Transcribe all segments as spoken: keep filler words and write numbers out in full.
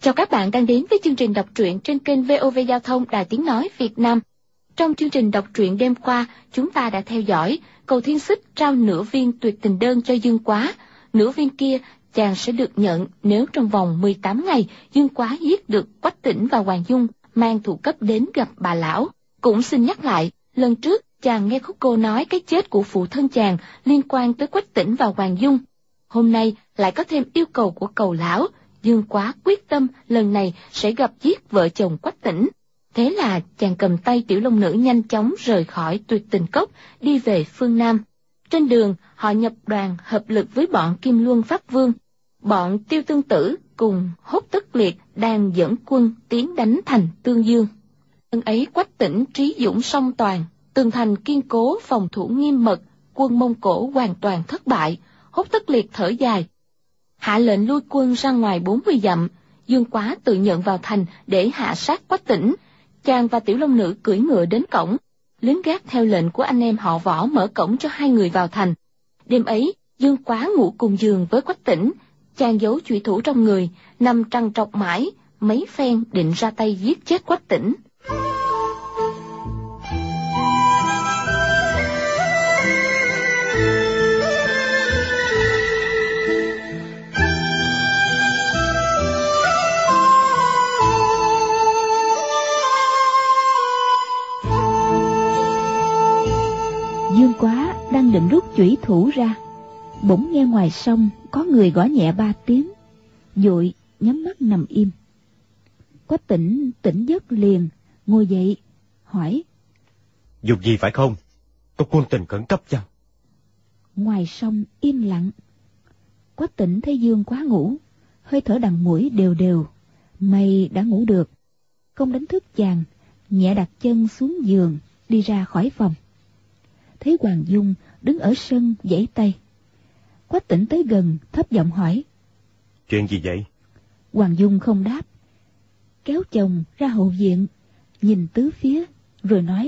Chào các bạn đang đến với chương trình đọc truyện trên kênh vê o vê Giao thông Đài Tiếng Nói Việt Nam. Trong chương trình đọc truyện đêm qua, chúng ta đã theo dõi Cầu Thiên Xích trao nửa viên tuyệt tình đơn cho Dương Quá. Nửa viên kia chàng sẽ được nhận nếu trong vòng mười tám ngày Dương Quá giết được Quách Tĩnh và Hoàng Dung, mang thủ cấp đến gặp bà lão. Cũng xin nhắc lại, lần trước chàng nghe khúc cô nói cái chết của phụ thân chàng liên quan tới Quách Tĩnh và Hoàng Dung. Hôm nay lại có thêm yêu cầu của Cầu lão. Dương Quá quyết tâm lần này sẽ gặp giết vợ chồng Quách Tĩnh. Thế là chàng cầm tay Tiểu Long Nữ nhanh chóng rời khỏi Tuyệt Tình Cốc, đi về phương Nam. Trên đường, họ nhập đoàn hợp lực với bọn Kim Luân Pháp Vương. Bọn Tiêu Tương Tử cùng Hốt Tất Liệt đang dẫn quân tiến đánh thành Tương Dương. Lần ấy Quách Tĩnh trí dũng song toàn, tường thành kiên cố, phòng thủ nghiêm mật, quân Mông Cổ hoàn toàn thất bại. Hốt Tất Liệt thở dài, hạ lệnh lui quân ra ngoài bốn mươi dặm. Dương Quá tự nhận vào thành để hạ sát Quách Tĩnh. Chàng và Tiểu Long Nữ cưỡi ngựa đến cổng. Lính gác theo lệnh của anh em họ Võ mở cổng cho hai người vào thành. Đêm ấy, Dương Quá ngủ cùng giường với Quách Tĩnh. Chàng giấu chủy thủ trong người, nằm trằn trọc mãi, mấy phen định ra tay giết chết Quách Tĩnh. Dương Quá đang định rút chủy thủ ra, bỗng nghe ngoài sông có người gõ nhẹ ba tiếng, vội nhắm mắt nằm im. Quách Tĩnh tỉnh giấc liền, ngồi dậy, hỏi: Dùng gì phải không? Có quân tình khẩn cấp chăng? Ngoài sông im lặng. Quách Tĩnh thấy Dương Quá ngủ, hơi thở đằng mũi đều đều, mày đã ngủ được, không đánh thức chàng, nhẹ đặt chân xuống giường, đi ra khỏi phòng. Thấy Hoàng Dung đứng ở sân giãy tay. Quách Tĩnh tới gần, thấp giọng hỏi: Chuyện gì vậy? Hoàng Dung không đáp, kéo chồng ra hậu viện, nhìn tứ phía, rồi nói: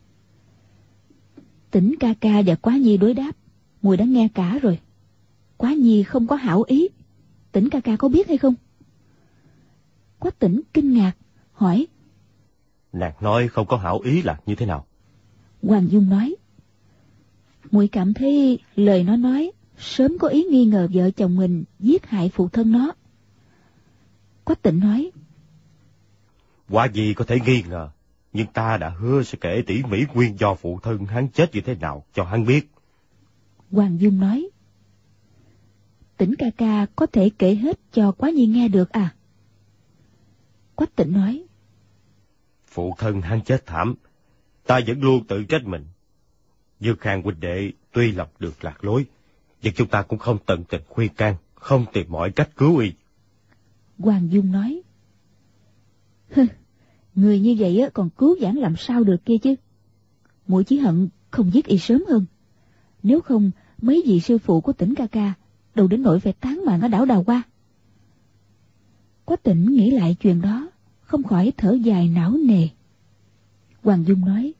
Tĩnh ca ca và Quá Nhi đối đáp, muội đã nghe cả rồi. Quá Nhi không có hảo ý, Tĩnh ca ca có biết hay không? Quách Tĩnh kinh ngạc, hỏi: Nàng nói không có hảo ý là như thế nào? Hoàng Dung nói: Muội cảm thấy lời nó nói sớm có ý nghi ngờ vợ chồng mình giết hại phụ thân nó. Quách Tĩnh nói: Quả gì có thể nghi ngờ, nhưng ta đã hứa sẽ kể tỉ mỉ nguyên do phụ thân hắn chết như thế nào cho hắn biết. Hoàng Dung nói: Tĩnh ca ca có thể kể hết cho Quá Nhi nghe được à? Quách Tĩnh nói: Phụ thân hắn chết thảm, ta vẫn luôn tự trách mình. Dương Khang huynh đệ tuy lập được lạc lối, nhưng chúng ta cũng không tận tình khuyên can, không tìm mọi cách cứu y. Hoàng Dung nói: Hừ, người như vậy còn cứu vãn làm sao được kia chứ? Muội chỉ hận không giết y sớm hơn, nếu không mấy vị sư phụ của Tĩnh ca ca đâu đến nỗi phải tán mạng ở đảo Đào Hoa. Quách Tĩnh nghĩ lại chuyện đó, không khỏi thở dài não nề. Hoàng Dung nói: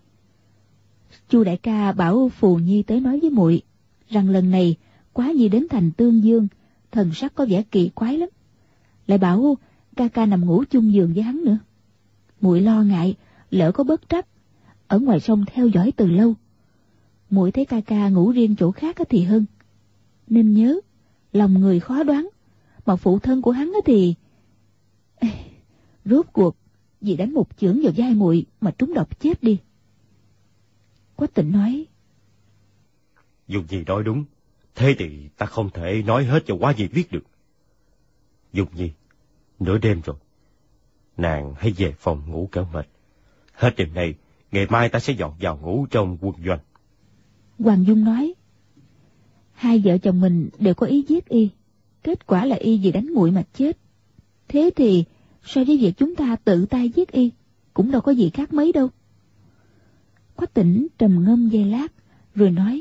Chu đại ca bảo Phù Nhi tới nói với muội rằng lần này Quá Nhi đến thành Tương Dương, thần sắc có vẻ kỳ quái lắm, lại bảo ca ca nằm ngủ chung giường với hắn nữa. Muội lo ngại lỡ có bất trắc, ở ngoài sông theo dõi từ lâu. Muội thấy ca ca ngủ riêng chỗ khác thì hơn, nên nhớ lòng người khó đoán, mà phụ thân của hắn thì Ê, rốt cuộc vì đánh một chưởng vào vai muội mà trúng độc chết đi. Quách Tĩnh nói: Dùng gì nói đúng, thế thì ta không thể nói hết cho Quá Nhi biết được. Dùng Nhi, nửa đêm rồi, nàng hãy về phòng ngủ kẻo mệt. Hết đêm nay, ngày mai ta sẽ dọn vào ngủ trong quân doanh. Hoàng Dung nói: Hai vợ chồng mình đều có ý giết y, kết quả là y vì đánh muội mà chết. Thế thì so với việc chúng ta tự tay giết y cũng đâu có gì khác mấy đâu. Quách Tĩnh trầm ngâm giây lát, rồi nói: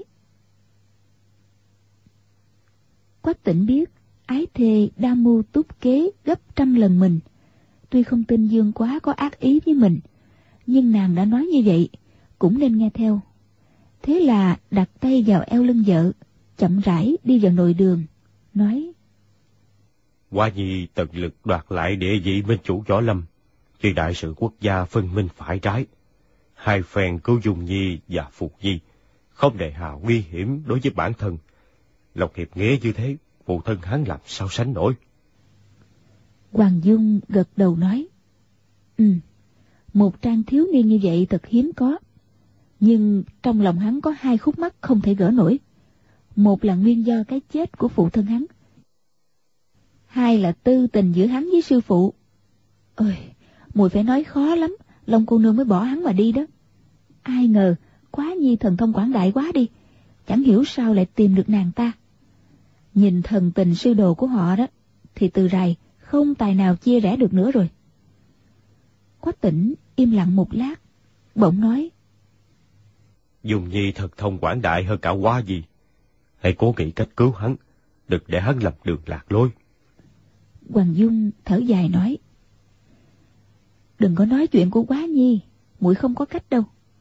Quách Tĩnh biết ái thê đa mưu túc kế gấp trăm lần mình. Tuy không tin Dương Quá có ác ý với mình, nhưng nàng đã nói như vậy, cũng nên nghe theo. Thế là đặt tay vào eo lưng vợ, chậm rãi đi vào nội đường, nói: Hoa Nhi tận lực đoạt lại địa vị minh chủ võ lâm, vì đại sự quốc gia phân minh phải trái. Hai phen cứu Dung Nhi và Phục Nhi, không để hà nguy hiểm đối với bản thân. Lòng hiệp nghĩa như thế, phụ thân hắn làm sao sánh nổi. Hoàng Dung gật đầu nói, Ừ, một trang thiếu niên như vậy thật hiếm có. Nhưng trong lòng hắn có hai khúc mắc không thể gỡ nổi. Một là nguyên do cái chết của phụ thân hắn, hai là tư tình giữa hắn với sư phụ. Ôi, muội phải nói khó lắm, Long cô nương mới bỏ hắn mà đi đó. Ai ngờ quá nhi thần thông quảng đại quá đi, chẳng hiểu sao lại tìm được nàng ta. Nhìn thần tình sư đồ của họ đó, thì từ rày không tài nào chia rẽ được nữa rồi. Quách Tĩnh im lặng một lát, bỗng nói, Dung Nhi thật thông quảng đại hơn cả Hoa Nhi. Hãy cố nghĩ cách cứu hắn, đừng để hắn lầm đường lạc lối. Hoàng Dung thở dài nói, Đừng có nói chuyện của Quá Nhi, muội không có cách đâu.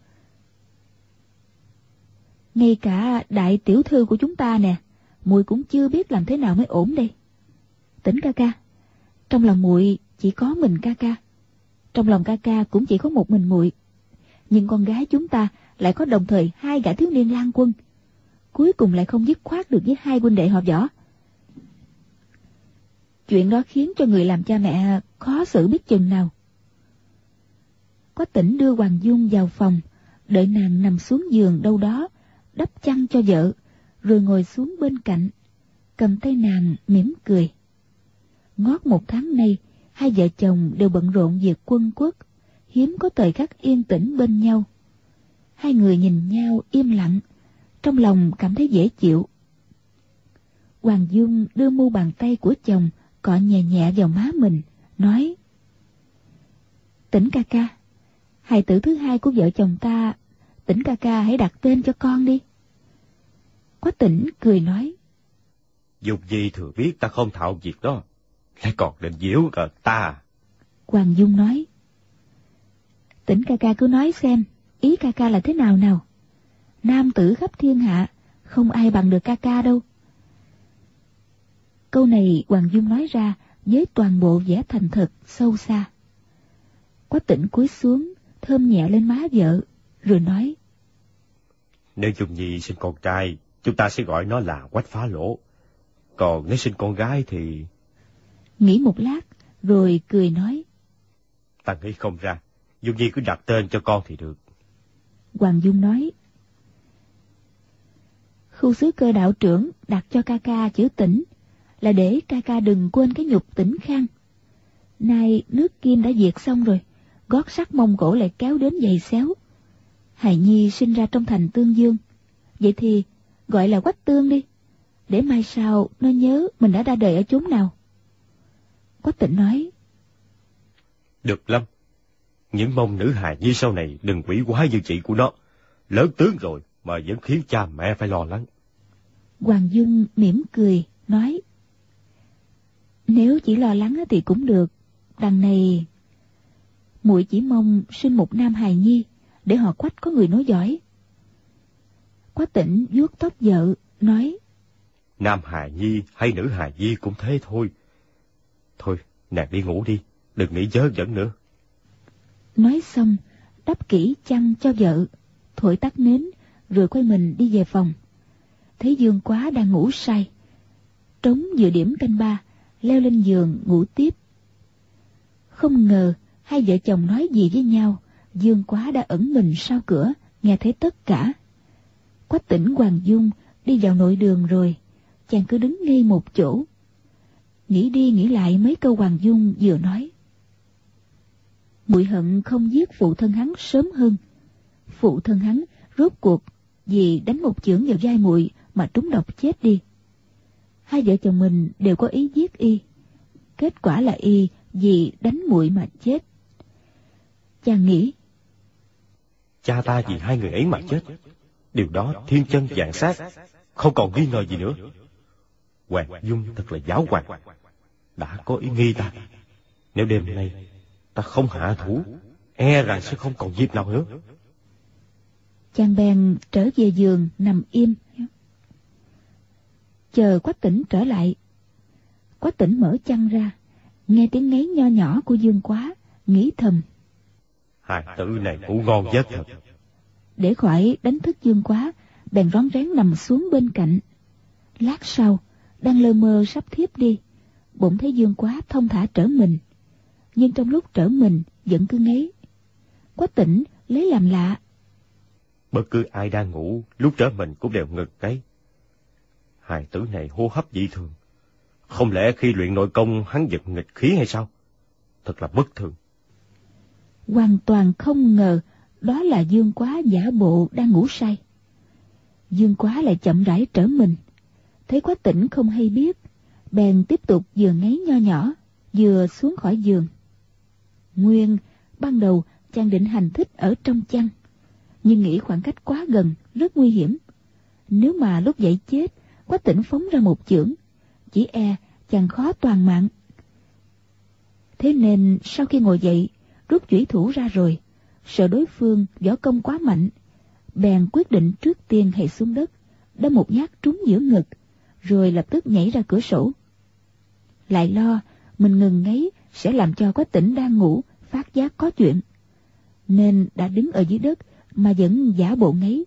Ngay cả đại tiểu thư của chúng ta nè, muội cũng chưa biết làm thế nào mới ổn đây. Tĩnh ca ca, trong lòng muội chỉ có mình ca ca, trong lòng ca ca cũng chỉ có một mình muội. Nhưng con gái chúng ta lại có đồng thời hai gã thiếu niên lang quân, cuối cùng lại không dứt khoát được với hai huynh đệ họ Võ. Chuyện đó khiến cho người làm cha mẹ khó xử biết chừng nào. Quách Tĩnh đưa Hoàng Dung vào phòng, đợi nàng nằm xuống giường đâu đó, đắp chăn cho vợ, rồi ngồi xuống bên cạnh, cầm tay nàng mỉm cười. Ngót một tháng nay, hai vợ chồng đều bận rộn việc quân quốc, hiếm có thời khắc yên tĩnh bên nhau. Hai người nhìn nhau im lặng, trong lòng cảm thấy dễ chịu. Hoàng Dung đưa mu bàn tay của chồng cọ nhẹ nhẹ vào má mình, nói, Tĩnh ca ca, hài tử thứ hai của vợ chồng ta, Tĩnh ca ca hãy đặt tên cho con đi. Quách Tĩnh cười nói, Dung Nhi thừa biết ta không thạo việc đó, lại còn định giễu cợt ta. Hoàng Dung nói, Tĩnh ca ca cứ nói xem, ý ca ca là thế nào nào. Nam tử khắp thiên hạ, không ai bằng được ca ca đâu. Câu này Hoàng Dung nói ra với toàn bộ vẻ thành thật sâu xa. Quách Tĩnh cúi xuống, thơm nhẹ lên má vợ, rồi nói, Nếu Dung Nhi sinh con trai, chúng ta sẽ gọi nó là Quách Phá Lỗ. Còn nếu sinh con gái thì... Nghĩ một lát, rồi cười nói, Ta nghĩ không ra, Dung Nhi cứ đặt tên cho con thì được. Hoàng Dung nói, Khu xứ Cơ đạo trưởng đặt cho ca ca chữ Tĩnh là để ca ca đừng quên cái nhục Tĩnh Khang. Nay nước Kim đã diệt xong rồi, gót sắt Mông Cổ lại kéo đến giày xéo. Hài nhi sinh ra trong thành Tương Dương, vậy thì gọi là Quách Tương đi, để mai sau nó nhớ mình đã ra đời ở chốn nào. Quách Tĩnh nói, Được lắm. Những mong nữ hài nhi sau này đừng quỷ quái như chị của nó. Lớn tướng rồi mà vẫn khiến cha mẹ phải lo lắng. Hoàng Dung mỉm cười, nói, Nếu chỉ lo lắng thì cũng được. Đằng này, muội chỉ mong sinh một nam hài nhi, để họ Quách có người nối dõi. Quách Tĩnh vuốt tóc vợ, nói, Nam hài nhi hay nữ hài nhi cũng thế thôi. Thôi, nàng đi ngủ đi, đừng nghĩ dớ dẫn nữa. Nói xong, đắp kỹ chăn cho vợ, thổi tắt nến, rồi quay mình đi về phòng. Thấy Dương Quá đang ngủ say, trống vừa điểm canh ba, leo lên giường ngủ tiếp. Không ngờ hai vợ chồng nói gì với nhau, Dương Quá đã ẩn mình sau cửa, nghe thấy tất cả. Quách Tĩnh Hoàng Dung đi vào nội đường rồi, chàng cứ đứng ngay một chỗ, nghĩ đi nghĩ lại mấy câu Hoàng Dung vừa nói. Muội hận không giết phụ thân hắn sớm hơn. Phụ thân hắn rốt cuộc vì đánh một chưởng vào vai muội mà trúng độc chết đi. Hai vợ chồng mình đều có ý giết y, kết quả là y vì đánh muội mà chết. Chàng nghĩ, Cha ta vì hai người ấy mà chết, điều đó thiên chân vạn sát, không còn nghi ngờ gì nữa. Hoàng Dung thật là giáo hoàng, đã có ý nghi ta. Nếu đêm nay ta không hạ thủ, e rằng sẽ không còn dịp nào nữa. Chàng bèn trở về giường nằm im, chờ Quách Tĩnh trở lại. Quách Tỉnh mở chăn ra, nghe tiếng ngáy nho nhỏ của Dương Quá, nghĩ thầm: Hai tử này ngủ ngon giấc thật. Để khỏi đánh thức Dương Quá, bèn rón rén nằm xuống bên cạnh. Lát sau, đang lơ mơ sắp thiếp đi, bỗng thấy Dương Quá thông thả trở mình, nhưng trong lúc trở mình vẫn cứ ngáy. Quách Tỉnh lấy làm lạ. Bất cứ ai đang ngủ, lúc trở mình cũng đều ngực ngáy. Hai tử này hô hấp dị thường. Không lẽ khi luyện nội công hắn giật nghịch khí hay sao? Thật là bất thường. Hoàn toàn không ngờ đó là Dương Quá giả bộ đang ngủ say. Dương Quá lại chậm rãi trở mình, thấy Quách Tỉnh không hay biết, bèn tiếp tục vừa ngáy nho nhỏ, vừa xuống khỏi giường. Nguyên ban đầu chàng định hành thích ở trong chăn, nhưng nghĩ khoảng cách quá gần, rất nguy hiểm. Nếu mà lúc dậy chết, Quách Tỉnh phóng ra một chưởng, chỉ e chàng khó toàn mạng. Thế nên sau khi ngồi dậy, rút chủy thủ ra rồi, sợ đối phương võ công quá mạnh, bèn quyết định trước tiên hãy xuống đất, đâm một nhát trúng giữa ngực, rồi lập tức nhảy ra cửa sổ. Lại lo mình ngừng ngáy sẽ làm cho Quách Tỉnh đang ngủ phát giác có chuyện, nên đã đứng ở dưới đất mà vẫn giả bộ ngáy.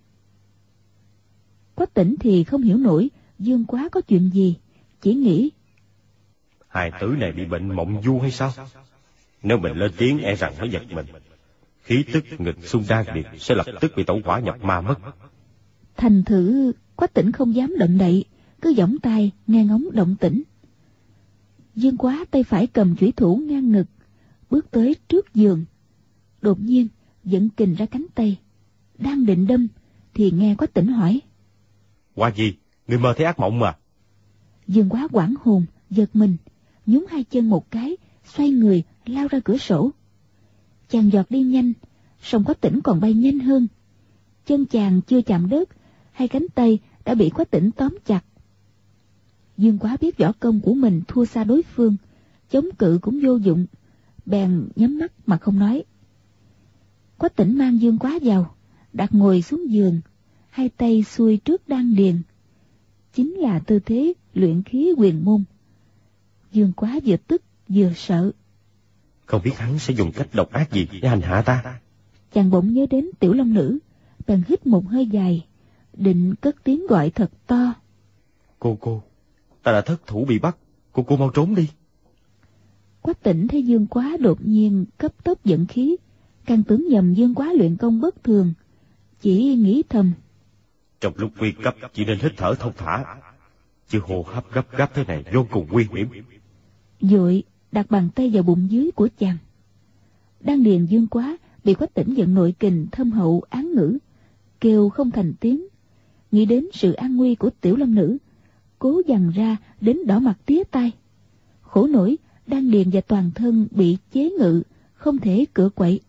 Quách Tỉnh thì không hiểu nổi Dương Quá có chuyện gì, chỉ nghĩ: Hai tử này bị bệnh mộng du hay sao? Nếu mình lên tiếng e rằng nó giật mình, khí tức nghịch xung đan điền sẽ lập tức bị tẩu hỏa nhập ma mất. Thành thử Quách Tỉnh không dám động đậy, cứ giỏng tay nghe ngóng động tĩnh. Dương Quá tay phải cầm chủy thủ ngang ngực, bước tới trước giường, đột nhiên giận kình ra cánh tay, đang định đâm thì nghe Quách Tỉnh hỏi: Qua gì? Người mơ thấy ác mộng mà. Dương Quá hoảng hồn, giật mình, nhún hai chân một cái, xoay người lao ra cửa sổ. Chàng giọt đi nhanh, song Quách Tỉnh còn bay nhanh hơn. Chân chàng chưa chạm đất, hai cánh tay đã bị Quách Tỉnh tóm chặt. Dương Quá biết võ công của mình thua xa đối phương, chống cự cũng vô dụng, bèn nhắm mắt mà không nói. Quách Tỉnh mang Dương Quá vào, đặt ngồi xuống giường, hai tay xuôi trước đan điền, chính là tư thế luyện khí huyền môn. Dương Quá vừa tức vừa sợ. Không biết hắn sẽ dùng cách độc ác gì để hành hạ ta. Chàng bỗng nhớ đến Tiểu Long Nữ, bèn hít một hơi dài, định cất tiếng gọi thật to: Cô cô, ta đã thất thủ bị bắt, cô cô mau trốn đi. Quách Tỉnh thấy Dương Quá đột nhiên cấp tốc dẫn khí, càng tưởng nhầm Dương Quá luyện công bất thường, chỉ nghĩ thầm: Trong lúc nguy cấp chỉ nên hít thở thông thả, chứ hô hấp gấp gáp thế này vô cùng nguy hiểm. Vội đặt bàn tay vào bụng dưới của chàng. Đan điền Dương Quá bị Quách Tỉnh giận nội kình thâm hậu án ngữ, kêu không thành tiếng. Nghĩ đến sự an nguy của Tiểu Long Nữ, cố dằn ra đến đỏ mặt tía tai. Khổ nổi đan điền và toàn thân bị chế ngự, không thể cựa quậy.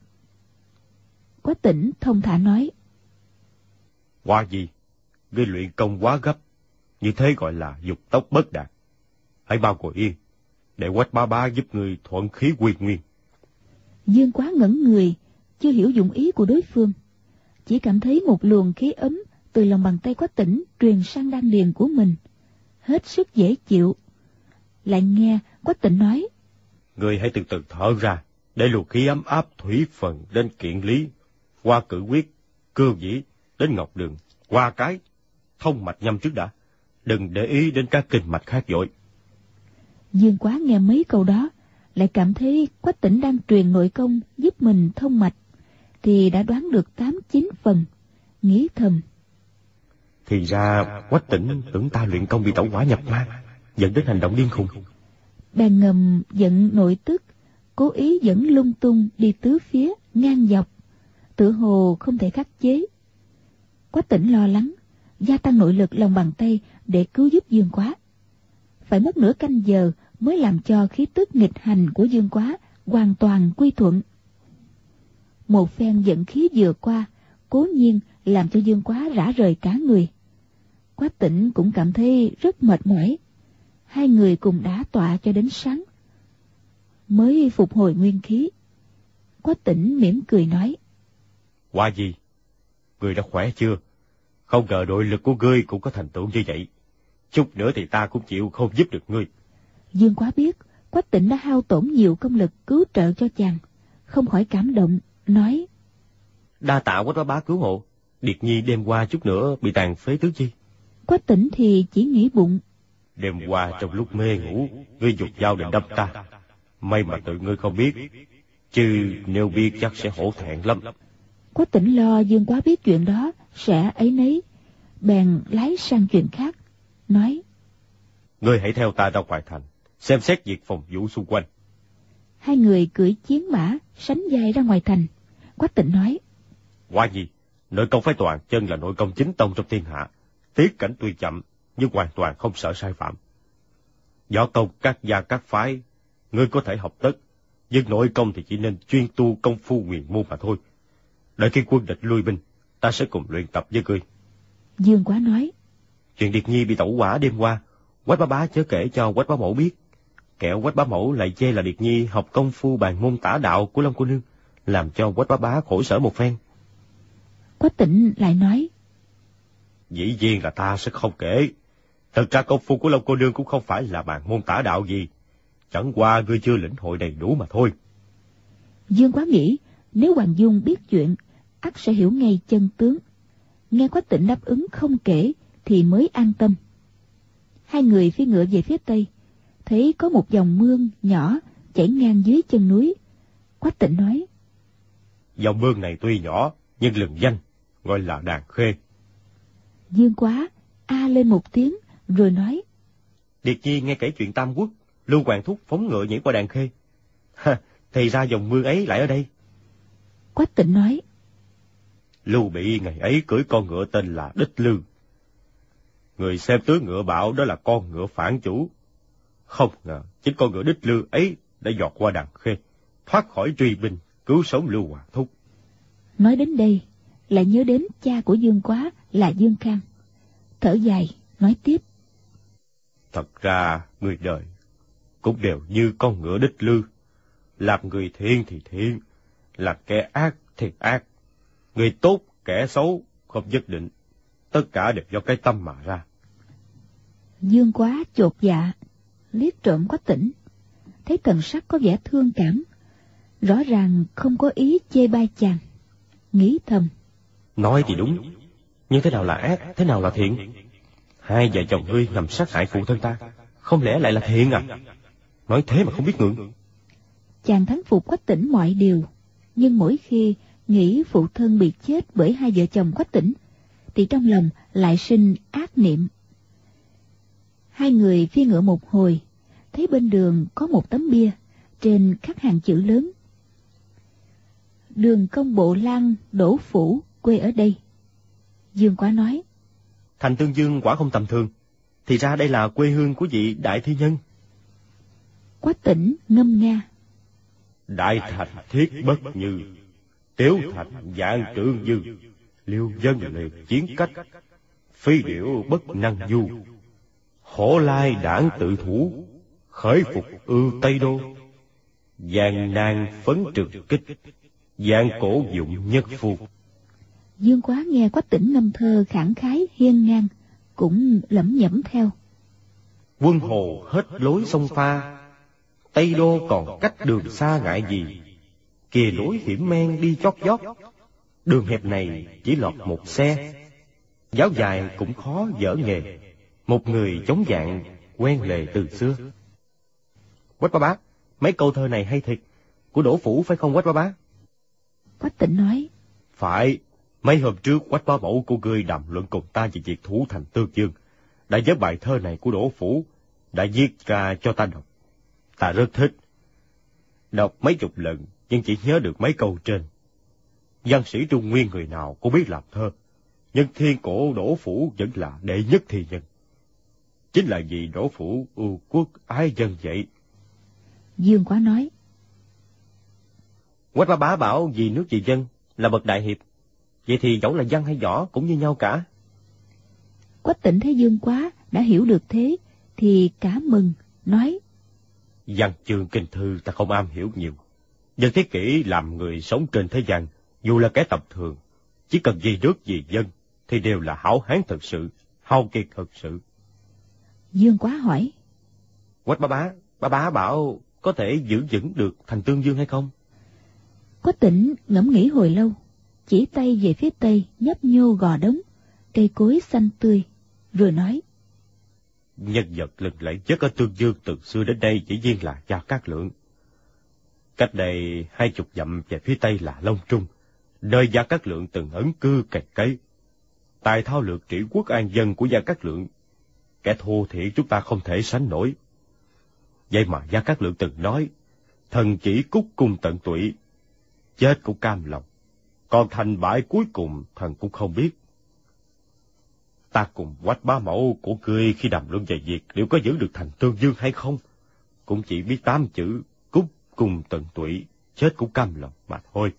Quách Tỉnh thông thả nói: Qua gì? Ngươi luyện công quá gấp, như thế gọi là dục tốc bất đạt. Hãy bao ngồi yên, để Quách ba ba giúp ngươi thuận khí quy nguyên. Dương Quá ngẩn người, chưa hiểu dụng ý của đối phương, chỉ cảm thấy một luồng khí ấm từ lòng bàn tay Quách Tỉnh truyền sang đan điền của mình, hết sức dễ chịu. Lại nghe Quách Tỉnh nói: Ngươi hãy từ từ thở ra, để luồng khí ấm áp thủy phần đến kiện lý, qua cử quyết, cương dĩ, đến ngọc đường, qua cái, thông mạch nhâm trước đã. Đừng để ý đến các kinh mạch khác vội. Dương Quá nghe mấy câu đó, lại cảm thấy Quách Tỉnh đang truyền nội công giúp mình thông mạch, thì đã đoán được tám chín phần, nghĩ thầm: Thì ra Quách Tỉnh tưởng ta luyện công bị tẩu hỏa nhập ma, dẫn đến hành động điên khùng. Bèn ngầm giận nội tức, cố ý dẫn lung tung đi tứ phía ngang dọc, tựa hồ không thể khắc chế. Quách Tỉnh lo lắng, gia tăng nội lực lòng bàn tay để cứu giúp Dương Quá. Phải mất nửa canh giờ mới làm cho khí tức nghịch hành của Dương Quá hoàn toàn quy thuận. Một phen dẫn khí vừa qua, cố nhiên làm cho Dương Quá rã rời cả người. Quách Tỉnh cũng cảm thấy rất mệt mỏi. Hai người cùng đả tọa cho đến sáng, mới phục hồi nguyên khí. Quách Tỉnh mỉm cười nói: Qua gì? Ngươi đã khỏe chưa? Không ngờ nội lực của ngươi cũng có thành tựu như vậy. Chút nữa thì ta cũng chịu không giúp được ngươi. Dương Quá biết Quách Tĩnh đã hao tổn nhiều công lực cứu trợ cho chàng, không khỏi cảm động, nói: Đa tạ Quách bá bá cứu hộ, Điệt Nhi đêm qua chút nữa bị tàn phế tứ chi. Quách Tĩnh thì chỉ nghĩ bụng: Đêm qua trong lúc mê ngủ, ngươi giục dao định đâm ta, may mà tự ngươi không biết, chứ nếu biết chắc sẽ hổ thẹn lắm. Quách Tĩnh lo Dương Quá biết chuyện đó sẽ ấy nấy, bèn lái sang chuyện khác, nói: Ngươi hãy theo ta ra ngoài thành, xem xét việc phòng vũ xung quanh. Hai người cưỡi chiến mã sánh vai ra ngoài thành. Quách Tĩnh nói: Quả gì, nội công phái Toàn chân là nội công chính tông trong thiên hạ, tiết cảnh tuy chậm nhưng hoàn toàn không sợ sai phạm. Võ công các gia các phái ngươi có thể học tất, nhưng nội công thì chỉ nên chuyên tu công phu huyền môn mà thôi. Đợi khi quân địch lui binh, ta sẽ cùng luyện tập với ngươi. Dương Quá nói: Chuyện Điệt Nhi bị tẩu hỏa đêm qua, Quách bá bá chớ kể cho Quách bá mẫu biết, kẻo Quách bá mẫu lại chê là Điệt Nhi học công phu bàn môn tả đạo của Long cô nương, làm cho Quách bá bá khổ sở một phen. Quách Tĩnh lại nói: Dĩ nhiên là ta sẽ không kể. Thật ra công phu của Long cô nương cũng không phải là bàn môn tả đạo gì, chẳng qua ngươi chưa lĩnh hội đầy đủ mà thôi. Dương Quá nghĩ nếu Hoàng Dung biết chuyện, ắt sẽ hiểu ngay chân tướng. Nghe Quách Tĩnh đáp ứng không kể thì mới an tâm. Hai người phi ngựa về phía tây, thấy có một dòng mương nhỏ chảy ngang dưới chân núi. Quách Tĩnh nói: Dòng mương này tuy nhỏ nhưng lừng danh, gọi là Đàn Khê. Dương Quá a lên một tiếng rồi nói: Điệt Nhi nghe kể chuyện Tam Quốc, Lưu Hoàng Thúc phóng ngựa nhảy qua Đàn Khê. Ha, thì ra dòng mương ấy lại ở đây. Quách Tĩnh nói: Lưu Bị ngày ấy cưỡi con ngựa tên là Đích Lư. Người xem tướng ngựa bảo đó là con ngựa phản chủ. Không ngờ chính con ngựa Đích Lư ấy đã giọt qua Đàn Khê, thoát khỏi truy binh, cứu sống Lưu Hoàng Thúc. Nói đến đây lại nhớ đến cha của Dương Quá là Dương Khang, thở dài nói tiếp: Thật ra người đời cũng đều như con ngựa Đích Lư, làm người thiện thì thiện, làm kẻ ác thì ác. Người tốt kẻ xấu không nhất định, tất cả đều do cái tâm mà ra. Dương Quá chột dạ liếc trộm Quách Tĩnh, thấy thần sắc có vẻ thương cảm, rõ ràng không có ý chê bai chàng, nghĩ thầm: Nói thì đúng, nhưng thế nào là ác, thế nào là thiện? Hai vợ chồng ngươi ngầm sát hại phụ thân ta, không lẽ lại là thiện à? Nói thế mà không biết ngượng. Chàng thắng phục Quách Tĩnh mọi điều, nhưng mỗi khi nghĩ phụ thân bị chết bởi hai vợ chồng Quách Tĩnh thì trong lòng lại sinh ác niệm. Hai người phi ngựa một hồi, thấy bên đường có một tấm bia, trên khắc hàng chữ lớn: Đường Công Bộ Lang Đỗ Phủ quê ở đây. Dương Quá nói: Thành Tương Dương quả không tầm thường, thì ra đây là quê hương của vị đại thi nhân. Quách Tĩnh ngâm nga: Đại thành thiết bất như, tiếu thành dạng trượng dư, liêu dân liệt chiến cách, phi điệu bất năng du, hổ lai đảng tự thủ, khởi phục ưu Tây Đô, giang nan phấn trực kích, giang cổ dụng nhất phu. Dương Quá nghe Quách Tĩnh ngâm thơ khẳng khái hiên ngang, cũng lẩm nhẩm theo: Quân hồ hết lối sông pha, Tây Đô còn cách đường xa ngại gì, kìa lối hiểm men đi chót vót, đường hẹp này chỉ lọt một xe, giáo dài cũng khó dở nghề, một người chống dạng quen lề từ xưa. Quách bá bá, mấy câu thơ này hay thiệt, của Đỗ Phủ phải không Quách bá bá? Quách Tĩnh nói: Phải, mấy hôm trước Quách bá mẫu của ngươi đàm luận cùng ta về việc thủ thành Tương Dương, đã nhớ bài thơ này của Đỗ Phủ, đã viết ra cho ta đọc. Ta rất thích. Đọc mấy chục lần nhưng chỉ nhớ được mấy câu trên. Văn sĩ Trung Nguyên người nào cũng biết làm thơ, nhưng thiên cổ Đỗ Phủ vẫn là đệ nhất thi nhân. Chính là vì Đỗ Phủ ưu quốc ái dân vậy. Dương Quá nói: Quách bá bá bảo vì nước vì dân là bậc đại hiệp, vậy thì dẫu là văn hay võ cũng như nhau cả. Quách Tĩnh thấy Dương Quá đã hiểu được thế thì cả mừng, nói: Văn chương kinh thư ta không am hiểu nhiều, nhưng thế kỷ làm người sống trên thế gian, dù là kẻ tầm thường, chỉ cần vì nước vì dân thì đều là hảo hán thực sự, hao kiệt thực sự. Dương Quá hỏi: Quách bá bá, bá bá bảo có thể giữ vững được thành Tương Dương hay không? Quách Tĩnh ngẫm nghĩ hồi lâu, chỉ tay về phía tây nhấp nhô gò đống, cây cối xanh tươi, rồi nói: Nhân vật lừng lẫy nhất ở Tương Dương từ xưa đến nay chỉ riêng là Gia Cát Lượng. Cách đây hai chục dặm về phía tây là Long Trung, nơi Gia Cát Lượng từng ẩn cư cày cấy. Tài thao lược trị quốc an dân của Gia Cát Lượng, kẻ thô thiển chúng ta không thể sánh nổi. Vậy mà Gia Cát Lượng từng nói, thần chỉ cúc cung tận tụy, chết cũng cam lòng, còn thành bại cuối cùng thần cũng không biết. Ta cùng Quách bá mẫu của ngươi khi đàm luận về việc liệu có giữ được thành Tương Dương hay không, cũng chỉ biết tám chữ cúc cung tận tụy, chết cũng cam lòng mà thôi.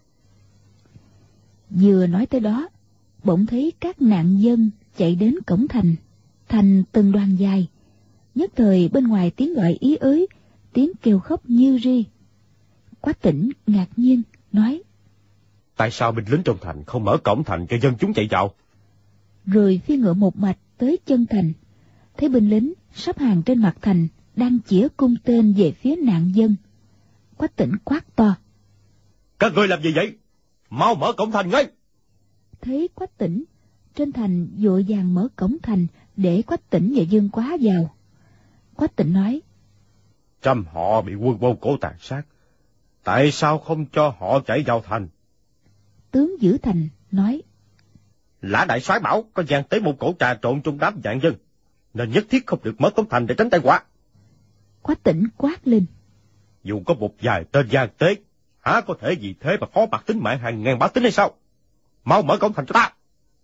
Vừa nói tới đó, bỗng thấy các nạn dân chạy đến cổng thành, thành từng đoàn dài. Nhất thời bên ngoài tiếng gọi ý ới, tiếng kêu khóc như ri. Quách Tĩnh ngạc nhiên nói: Tại sao binh lính trong thành không mở cổng thành cho dân chúng chạy vào? Rồi phi ngựa một mạch tới chân thành, thấy binh lính sắp hàng trên mặt thành đang chĩa cung tên về phía nạn dân. Quách Tĩnh quát to: Các ngươi làm gì vậy? Mau mở cổng thành ngay! Thấy Quách Tĩnh, trên thành vội vàng mở cổng thành để Quách Tĩnh và Dương Quá vào. Quách Tĩnh nói: Trăm họ bị quân Mông Cổ tàn sát, tại sao không cho họ chạy vào thành? Tướng giữ thành nói: Lã đại soái bảo có gian tế Mông Cổ trà trộn trong đám vạn dân, nên nhất thiết không được mở cổng thành để tránh tai họa. Quách Tĩnh quát lên: Dù có một vài tên gian tế, há có thể vì thế mà phó bạc tính mạng hàng ngàn bá tính hay sao? Mau mở cổng thành cho ta!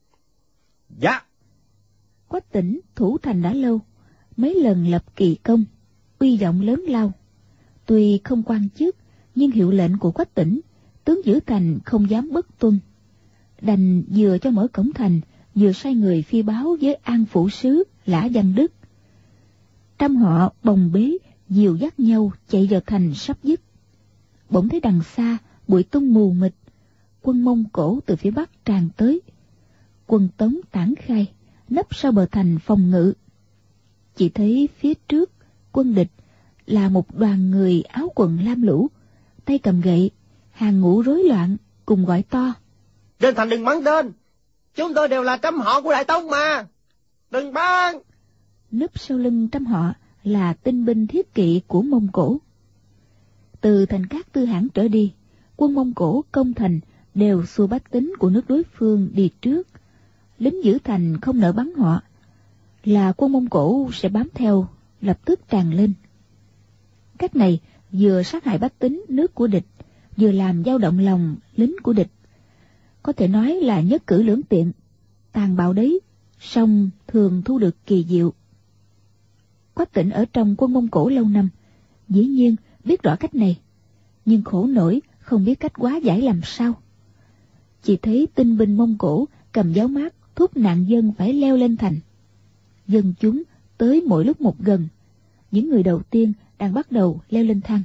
Dạ! Quách Tĩnh thủ thành đã lâu, mấy lần lập kỳ công, uy vọng lớn lao. Tuy không quan chức, nhưng hiệu lệnh của Quách Tĩnh, tướng giữ thành không dám bất tuân. Đành vừa cho mở cổng thành, vừa sai người phi báo với An Phủ Sứ Lã Văn Đức. Trăm họ bồng bế, dìu dắt nhau chạy vào thành sắp dứt. Bỗng thấy đằng xa bụi tung mù mịt, quân Mông Cổ từ phía bắc tràn tới. Quân Tống tản khai, nấp sau bờ thành phòng ngự. Chỉ thấy phía trước quân địch là một đoàn người áo quần lam lũ, tay cầm gậy, hàng ngũ rối loạn, cùng gọi to: Trên thành đừng bắn tên, chúng tôi đều là trăm họ của Đại Tông mà, đừng bắn! Núp sau lưng trăm họ là tinh binh thiết kỵ của Mông Cổ. Từ thành Cát Tư Hãn trở đi, quân Mông Cổ công thành đều xua bách tính của nước đối phương đi trước. Lính giữ thành không nỡ bắn họ, là quân Mông Cổ sẽ bám theo, lập tức tràn lên. Cách này vừa sát hại bách tính nước của địch, vừa làm dao động lòng lính của địch. Có thể nói là nhất cử lưỡng tiện, tàn bạo đấy, song thường thu được kỳ diệu. Quách Tĩnh ở trong quân Mông Cổ lâu năm, dĩ nhiên biết rõ cách này, nhưng khổ nổi không biết cách hóa giải làm sao. Chỉ thấy tinh binh Mông Cổ cầm giáo mát thúc nạn dân phải leo lên thành. Dân chúng tới mỗi lúc một gần, những người đầu tiên đang bắt đầu leo lên thang.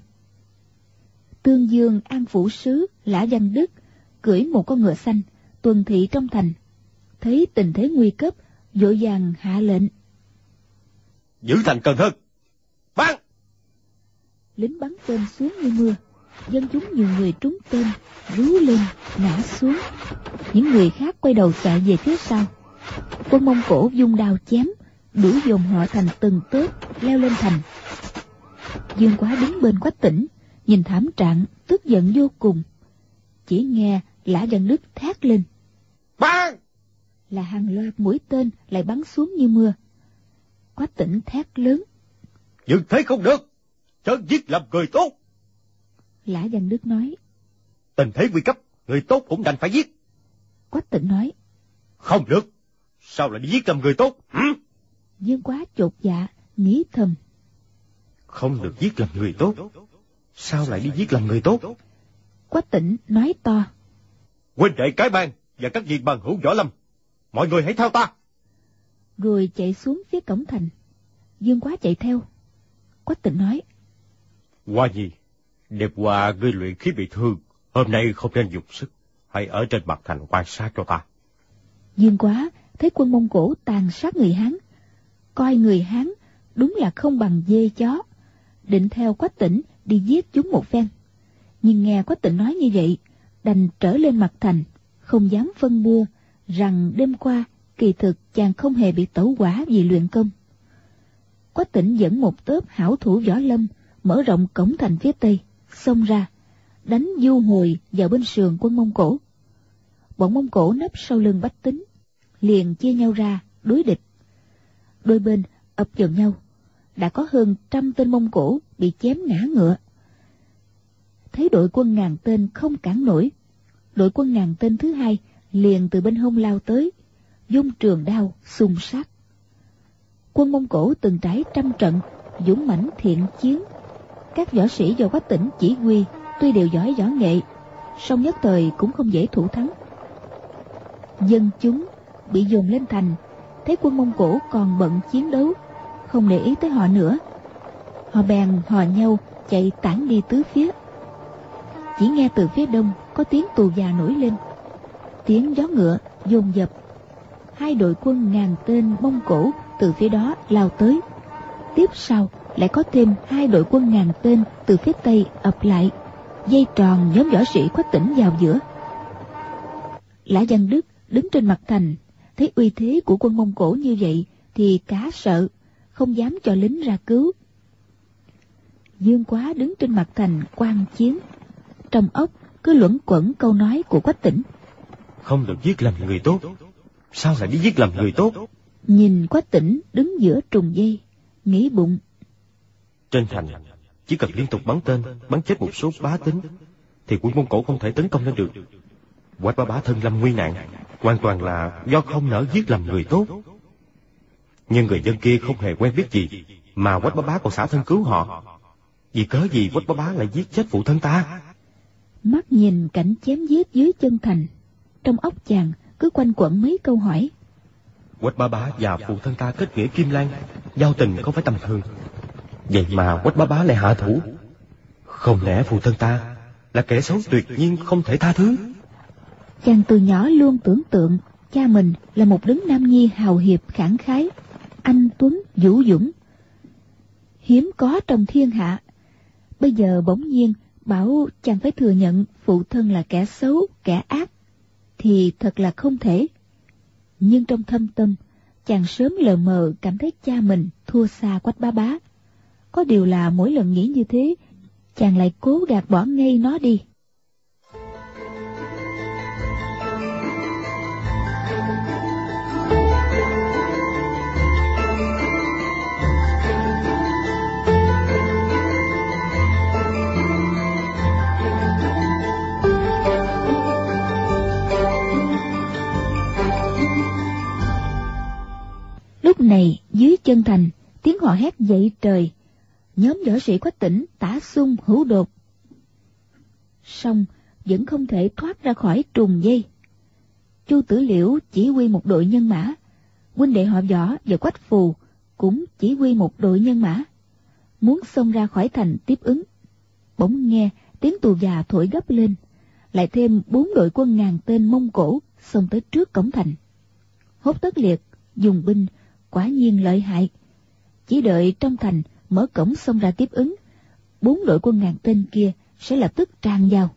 Tương Dương An Phủ Sứ Lã Văn Đức cưỡi một con ngựa xanh tuần thị trong thành, thấy tình thế nguy cấp, vội vàng hạ lệnh: Giữ thành cần hơn, bắn! Lính bắn tên xuống như mưa, dân chúng nhiều người trúng tên, rú lên ngã xuống. Những người khác quay đầu chạy về phía sau. Quân Mông Cổ vung đao chém, đuổi dồn họ thành từng tớp leo lên thành. Dương Quá đứng bên Quách Tĩnh, nhìn thảm trạng, tức giận vô cùng. Chỉ nghe Lã Văn Đức thét lên: Bắn! Là hàng loạt mũi tên lại bắn xuống như mưa. Quách Tĩnh thét lớn: Nhưng thế không được, chớ giết làm người tốt. Lã Văn Đức nói: Tình thế nguy cấp, người tốt cũng đành phải giết. Quách Tĩnh nói: Không được, sao lại đi giết làm người tốt? Hử? Dương Quá chột dạ, nghĩ thầm: Không được giết làm người tốt, sao lại đi giết làm người tốt? Quách Tĩnh nói to: Huynh đệ cái bang và các vị bằng hữu võ lâm, mọi người hãy theo ta. Rồi chạy xuống phía cổng thành. Dương Quá chạy theo. Quách Tĩnh nói: Hoa Nhi, đêm qua ngươi luyện khí bị thương, hôm nay không nên dùng sức, hãy ở trên mặt thành quan sát cho ta. Dương Quá thấy quân Mông Cổ tàn sát người Hán, coi người Hán đúng là không bằng dê chó, định theo Quách Tĩnh đi giết chúng một phen. Nhưng nghe Quách Tĩnh nói như vậy, đành trở lên mặt thành, không dám phân bua rằng đêm qua kỳ thực chàng không hề bị tẩu hỏa vì luyện công. Quách Tĩnh dẫn một tớp hảo thủ võ lâm mở rộng cổng thành phía tây, xông ra đánh du hồi vào bên sườn quân Mông Cổ. Bọn Mông Cổ nấp sau lưng Bách Tính, liền chia nhau ra đối địch. Đôi bên ập vào nhau, đã có hơn trăm tên Mông Cổ bị chém ngã ngựa. Thấy đội quân ngàn tên không cản nổi, đội quân ngàn tên thứ hai liền từ bên hông lao tới, vung trường đao xung sát. Quân Mông Cổ từng trải trăm trận, dũng mãnh thiện chiến. Các võ sĩ do Quách Tĩnh chỉ huy tuy đều giỏi võ nghệ, song nhất thời cũng không dễ thủ thắng. Dân chúng bị dồn lên thành, thấy quân Mông Cổ còn bận chiến đấu, không để ý tới họ nữa. Họ bèn hò nhau chạy tản đi tứ phía. Chỉ nghe từ phía đông có tiếng tù già nổi lên, tiếng gió ngựa dồn dập. Hai đội quân ngàn tên Mông Cổ từ phía đó lao tới. Tiếp sau lại có thêm hai đội quân ngàn tên từ phía tây ập lại, dây tròn nhóm võ sĩ Quách Tĩnh vào giữa. Lã Văn Đức đứng trên mặt thành, thấy uy thế của quân Mông Cổ như vậy thì cá sợ, không dám cho lính ra cứu. Dương Quá đứng trên mặt thành quan chiến, trong óc cứ luẩn quẩn câu nói của Quách Tĩnh: không được giết lầm người tốt, sao lại đi giết lầm người tốt? Nhìn Quách Tĩnh đứng giữa trùng dây, nghĩ bụng: trên thành chỉ cần liên tục bắn tên, bắn chết một số bá tính, thì quân Mông Cổ không thể tấn công lên được. Quách Bá Bá thân lâm nguy nạn, hoàn toàn là do không nỡ giết lầm người tốt. Nhưng người dân kia không hề quen biết gì, mà Quách Bá Bá còn xả thân cứu họ. Vì cớ gì Quách Bá Bá lại giết chết phụ thân ta? Mắt nhìn cảnh chém giết dưới chân thành, trong óc chàng cứ quanh quẩn mấy câu hỏi. Quách Bá Bá và phụ thân ta kết nghĩa kim lan, giao tình không phải tầm thường, vậy mà Quách Bá Bá lại hạ thủ. Không lẽ phụ thân ta là kẻ xấu tuyệt nhiên không thể tha thứ? Chàng từ nhỏ luôn tưởng tượng cha mình là một đấng nam nhi hào hiệp khẳng khái, anh tuấn vũ dũng, hiếm có trong thiên hạ. Bây giờ bỗng nhiên bảo chàng phải thừa nhận phụ thân là kẻ xấu, kẻ ác, thì thật là không thể. Nhưng trong thâm tâm, chàng sớm lờ mờ cảm thấy cha mình thua xa Quách Bá Bá. Có điều là mỗi lần nghĩ như thế, chàng lại cố gạt bỏ ngay nó đi. Lúc này dưới chân thành, tiếng hò hét dậy trời. Nhóm võ sĩ Quách Tĩnh tả xung hữu đột, song vẫn không thể thoát ra khỏi trùng dây. Chu Tử Liễu chỉ huy một đội nhân mã, huynh đệ họ Võ và Quách Phù cũng chỉ huy một đội nhân mã, muốn xông ra khỏi thành tiếp ứng. Bỗng nghe tiếng tù già thổi gấp lên, lại thêm bốn đội quân ngàn tên Mông Cổ xông tới trước cổng thành. Hốt Tất Liệt dùng binh quả nhiên lợi hại, chỉ đợi trong thành mở cổng xông ra tiếp ứng, bốn đội quân ngàn tên kia sẽ lập tức tràn vào.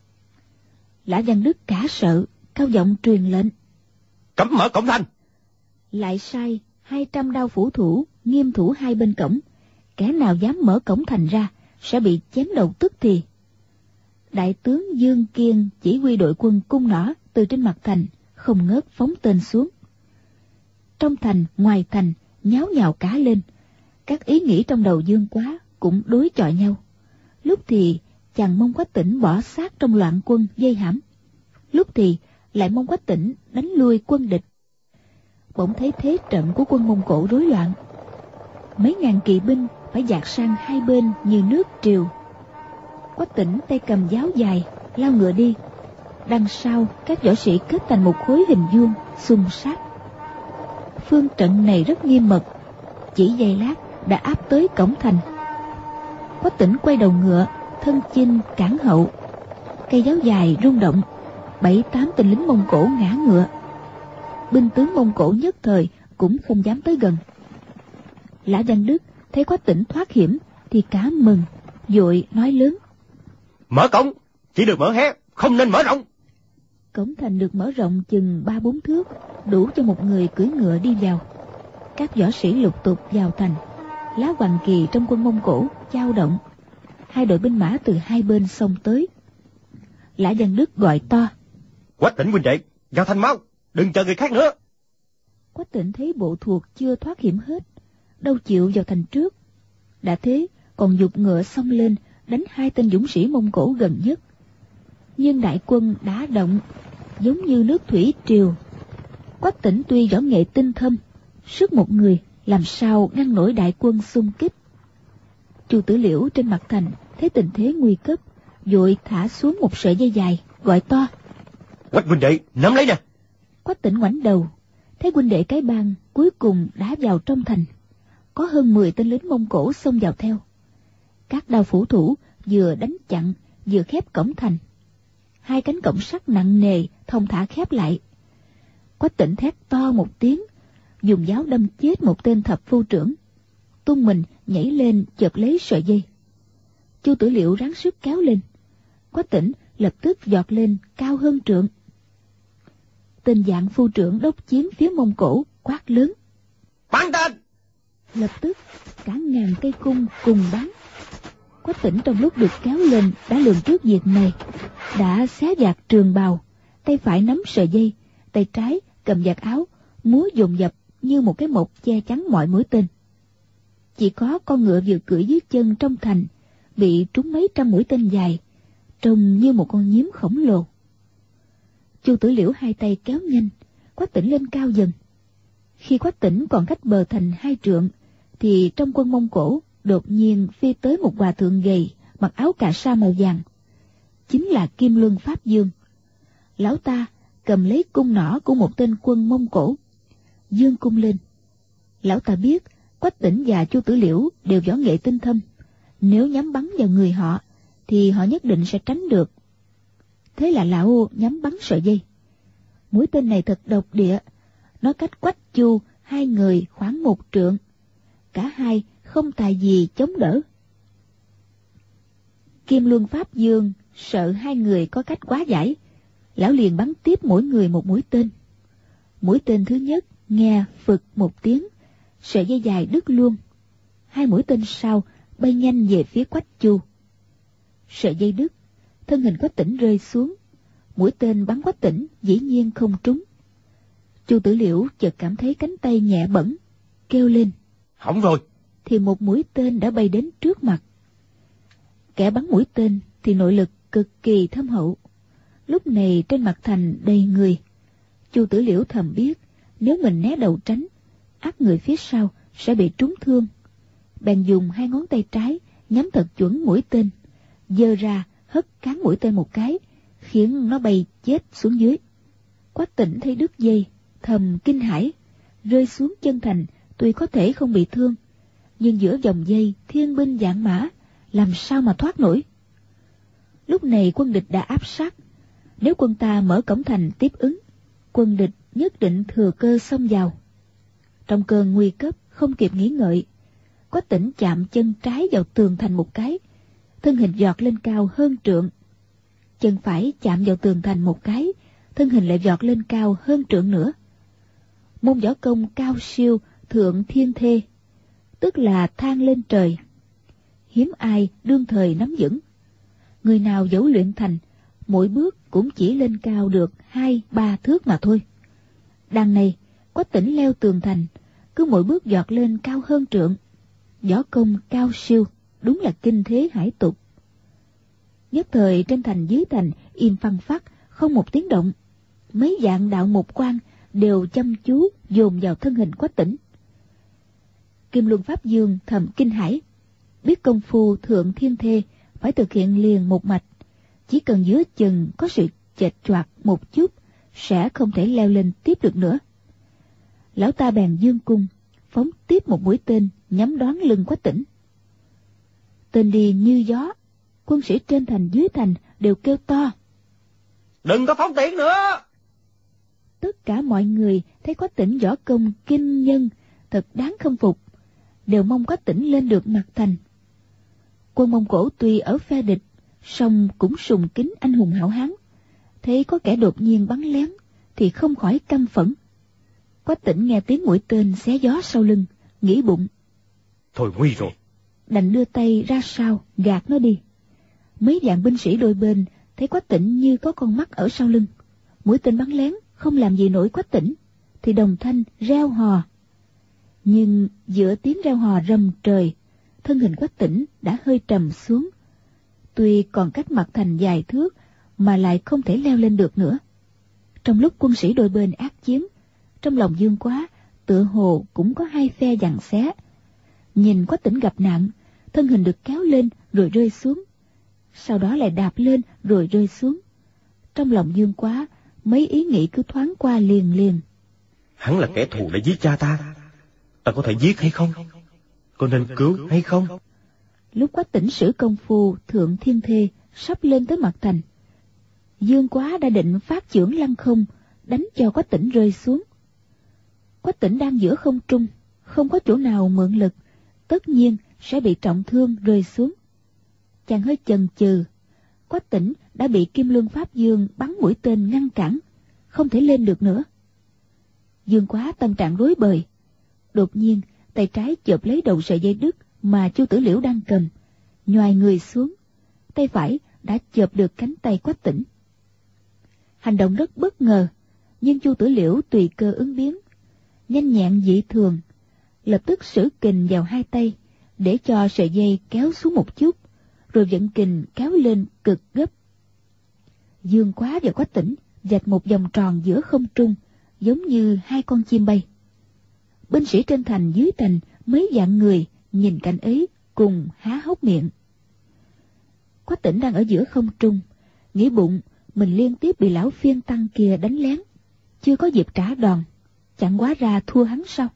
Lã Văn Đức cả sợ, cao giọng truyền lệnh: cấm mở cổng thành. Lại sai hai trăm đao phủ thủ nghiêm thủ hai bên cổng, kẻ nào dám mở cổng thành ra sẽ bị chém đầu tức thì. Đại tướng Dương Kiên chỉ huy đội quân cung nỏ từ trên mặt thành không ngớt phóng tên xuống. Trong thành ngoài thành nháo nhào cá lên, các ý nghĩ trong đầu Dương Quá cũng đối chọi nhau. Lúc thì chàng mong Quách Tĩnh bỏ xác trong loạn quân dây hãm, lúc thì lại mong Quách Tĩnh đánh lui quân địch. Bỗng thấy thế trận của quân Mông Cổ rối loạn, mấy ngàn kỵ binh phải dạt sang hai bên như nước triều. Quách Tĩnh tay cầm giáo dài lao ngựa đi, đằng sau các võ sĩ kết thành một khối hình vuông xung sát. Phương trận này rất nghiêm mật, chỉ giây lát đã áp tới cổng thành. Quách Tĩnh quay đầu ngựa, thân chinh cản hậu, cây giáo dài rung động, bảy tám tên lính Mông Cổ ngã ngựa. Binh tướng Mông Cổ nhất thời cũng không dám tới gần. Lã Văn Đức thấy Quách Tĩnh thoát hiểm thì cả mừng, vội nói lớn: Mở cổng, chỉ được mở hé, không nên mở rộng. Cổng thành được mở rộng chừng ba bốn thước, đủ cho một người cưỡi ngựa đi vào. Các võ sĩ lục tục vào thành, lá hoàng kỳ trong quân Mông Cổ chao động. Hai đội binh mã từ hai bên xông tới. Lã Văn Đức gọi to: Quách Tĩnh huynh đệ, vào thành mau, đừng chờ người khác nữa. Quách Tĩnh thấy bộ thuộc chưa thoát hiểm hết, đâu chịu vào thành trước. Đã thế còn giục ngựa xông lên đánh hai tên dũng sĩ Mông Cổ gần nhất. Nhưng đại quân đã động, giống như nước thủy triều. Quách Tĩnh tuy võ nghệ tinh thâm, sức một người làm sao ngăn nổi đại quân xung kích. Chu Tử Liễu trên mặt thành thấy tình thế nguy cấp, vội thả xuống một sợi dây dài, gọi to: Quách huynh đệ, nắm lấy nè. Quách Tĩnh ngoảnh đầu, thấy huynh đệ cái bang cuối cùng đã vào trong thành. Có hơn mười tên lính Mông Cổ xông vào theo. Các đao phủ thủ vừa đánh chặn vừa khép cổng thành. Hai cánh cổng sắt nặng nề thông thả khép lại. Quách Tĩnh thét to một tiếng, dùng giáo đâm chết một tên thập phu trưởng, tung mình nhảy lên chộp lấy sợi dây. Chu Tử Liễu ráng sức kéo lên. Quách Tĩnh lập tức giọt lên cao hơn trượng. Tên dạng phu trưởng đốc chiến phía Mông Cổ quát lớn: Bắn tên! Lập tức cả ngàn cây cung cùng bắn. Quách Tĩnh trong lúc được kéo lên đã lường trước việc này, đã xé vạt trường bào, tay phải nắm sợi dây, tay trái cầm vạt áo, múa dồn dập như một cái mộc che chắn mọi mũi tên. Chỉ có con ngựa vừa cưỡi dưới chân trong thành bị trúng mấy trăm mũi tên dài, trông như một con nhím khổng lồ. Chu Tử Liễu hai tay kéo nhanh, Quách Tĩnh lên cao dần. Khi Quách Tĩnh còn cách bờ thành hai trượng, thì trong quân Mông Cổ đột nhiên phi tới một hòa thượng gầy, mặc áo cà sa màu vàng, chính là Kim Luân Pháp Dương. Lão ta cầm lấy cung nỏ của một tên quân Mông Cổ, giương cung lên. Lão ta biết Quách Tĩnh và Chu Tử Liễu đều võ nghệ tinh thâm, nếu nhắm bắn vào người họ thì họ nhất định sẽ tránh được. Thế là lão nhắm bắn sợi dây. Mũi tên này thật độc địa, nó cách Quách Chu hai người khoảng một trượng. Cả hai không tài gì chống đỡ. Kim Luân Pháp Dương sợ hai người có cách quá giải, lão liền bắn tiếp mỗi người một mũi tên. Mũi tên thứ nhất nghe phực một tiếng, sợi dây dài đứt luôn. Hai mũi tên sau bay nhanh về phía Quách Chu. Sợi dây đứt, thân hình Quách Tĩnh rơi xuống, mũi tên bắn Quách Tĩnh dĩ nhiên không trúng. Chu Tử Liễu chợt cảm thấy cánh tay nhẹ bẫng, kêu lên: Hỏng rồi! Thì một mũi tên đã bay đến trước mặt. Kẻ bắn mũi tên thì nội lực cực kỳ thâm hậu. Lúc này trên mặt thành đầy người. Chu Tử Liễu thầm biết nếu mình né đầu tránh, ắt người phía sau sẽ bị trúng thương. Bèn dùng hai ngón tay trái nhắm thật chuẩn mũi tên, giơ ra hất cán mũi tên một cái, khiến nó bay chết xuống dưới. Quách Tĩnh thấy đứt dây, thầm kinh hãi, rơi xuống chân thành. Tuy có thể không bị thương, nhưng giữa dòng dây thiên binh vạn mã, làm sao mà thoát nổi. Lúc này quân địch đã áp sát, nếu quân ta mở cổng thành tiếp ứng, quân địch nhất định thừa cơ xông vào. Trong cơn nguy cấp không kịp nghĩ ngợi, Quách Tĩnh chạm chân trái vào tường thành một cái, thân hình giọt lên cao hơn trượng. Chân phải chạm vào tường thành một cái, thân hình lại giọt lên cao hơn trượng nữa. Môn võ công cao siêu thượng thiên thê, tức là thang lên trời, hiếm ai đương thời nắm vững. Người nào dẫu luyện thành, mỗi bước cũng chỉ lên cao được hai ba thước mà thôi. Đằng này Quách Tĩnh leo tường thành, cứ mỗi bước giọt lên cao hơn trượng. Võ công cao siêu, đúng là kinh thế hải tục. Nhất thời trên thành dưới thành im phăng phắc, không một tiếng động. Mấy vạn đạo mục quan đều chăm chú dồn vào thân hình Quách Tĩnh. Kim Luân Pháp Dương thầm kinh hãi, biết công phu thượng thiên thê phải thực hiện liền một mạch, chỉ cần giữa chừng có sự chệch choạc một chút sẽ không thể leo lên tiếp được nữa. Lão ta bèn dương cung phóng tiếp một mũi tên nhắm đoán lưng Quách Tĩnh. Tên đi như gió, quân sĩ trên thành dưới thành đều kêu to: Đừng có phóng tiễn nữa! Tất cả mọi người thấy Quách Tĩnh võ công kinh nhân, thật đáng khâm phục, đều mong Quách Tĩnh lên được mặt thành. Quân Mông Cổ tuy ở phe địch, song cũng sùng kính anh hùng hảo hán. Thấy có kẻ đột nhiên bắn lén, thì không khỏi căm phẫn. Quách Tĩnh nghe tiếng mũi tên xé gió sau lưng, nghĩ bụng: thôi nguy rồi. Đành đưa tay ra sau gạt nó đi. Mấy vạn binh sĩ đôi bên thấy Quách Tĩnh như có con mắt ở sau lưng. Mũi tên bắn lén không làm gì nổi Quách Tĩnh, thì đồng thanh reo hò. Nhưng giữa tiếng reo hò rầm trời, thân hình Quách Tĩnh đã hơi trầm xuống. Tuy còn cách mặt thành vài thước, mà lại không thể leo lên được nữa. Trong lúc quân sĩ đôi bên ác chiến, trong lòng Dương Quá tựa hồ cũng có hai phe giằng xé. Nhìn Quách Tĩnh gặp nạn, thân hình được kéo lên rồi rơi xuống, sau đó lại đạp lên rồi rơi xuống. Trong lòng Dương Quá, mấy ý nghĩ cứ thoáng qua liền liền. Hắn là kẻ thù đã giết cha ta, ta có thể giết hay không? Có nên cứu hay không? Lúc Quách Tĩnh sử công phu thượng thiên thê sắp lên tới mặt thành, Dương Quá đã định phát chưởng lăng không, đánh cho Quách Tĩnh rơi xuống. Quách Tĩnh đang giữa không trung, không có chỗ nào mượn lực, tất nhiên sẽ bị trọng thương rơi xuống. Chàng hơi chần chừ, Quách Tĩnh đã bị Kim Luân Pháp Dương bắn mũi tên ngăn cản, không thể lên được nữa. Dương Quá tâm trạng rối bời. Đột nhiên tay trái chộp lấy đầu sợi dây đứt mà Chu Tử Liễu đang cầm, nhoài người xuống, tay phải đã chộp được cánh tay Quách Tĩnh. Hành động rất bất ngờ, nhưng Chu Tử Liễu tùy cơ ứng biến, nhanh nhẹn dị thường, lập tức sử kình vào hai tay để cho sợi dây kéo xuống một chút, rồi vận kình kéo lên cực gấp. Dương Quá và Quách Tĩnh vạch một vòng tròn giữa không trung, giống như hai con chim bay. Binh sĩ trên thành dưới thành mấy vạn người nhìn cảnh ấy cùng há hốc miệng. Quách Tĩnh đang ở giữa không trung, nghĩ bụng mình liên tiếp bị lão phiên tăng kia đánh lén, chưa có dịp trả đòn, chẳng quá ra thua hắn sao?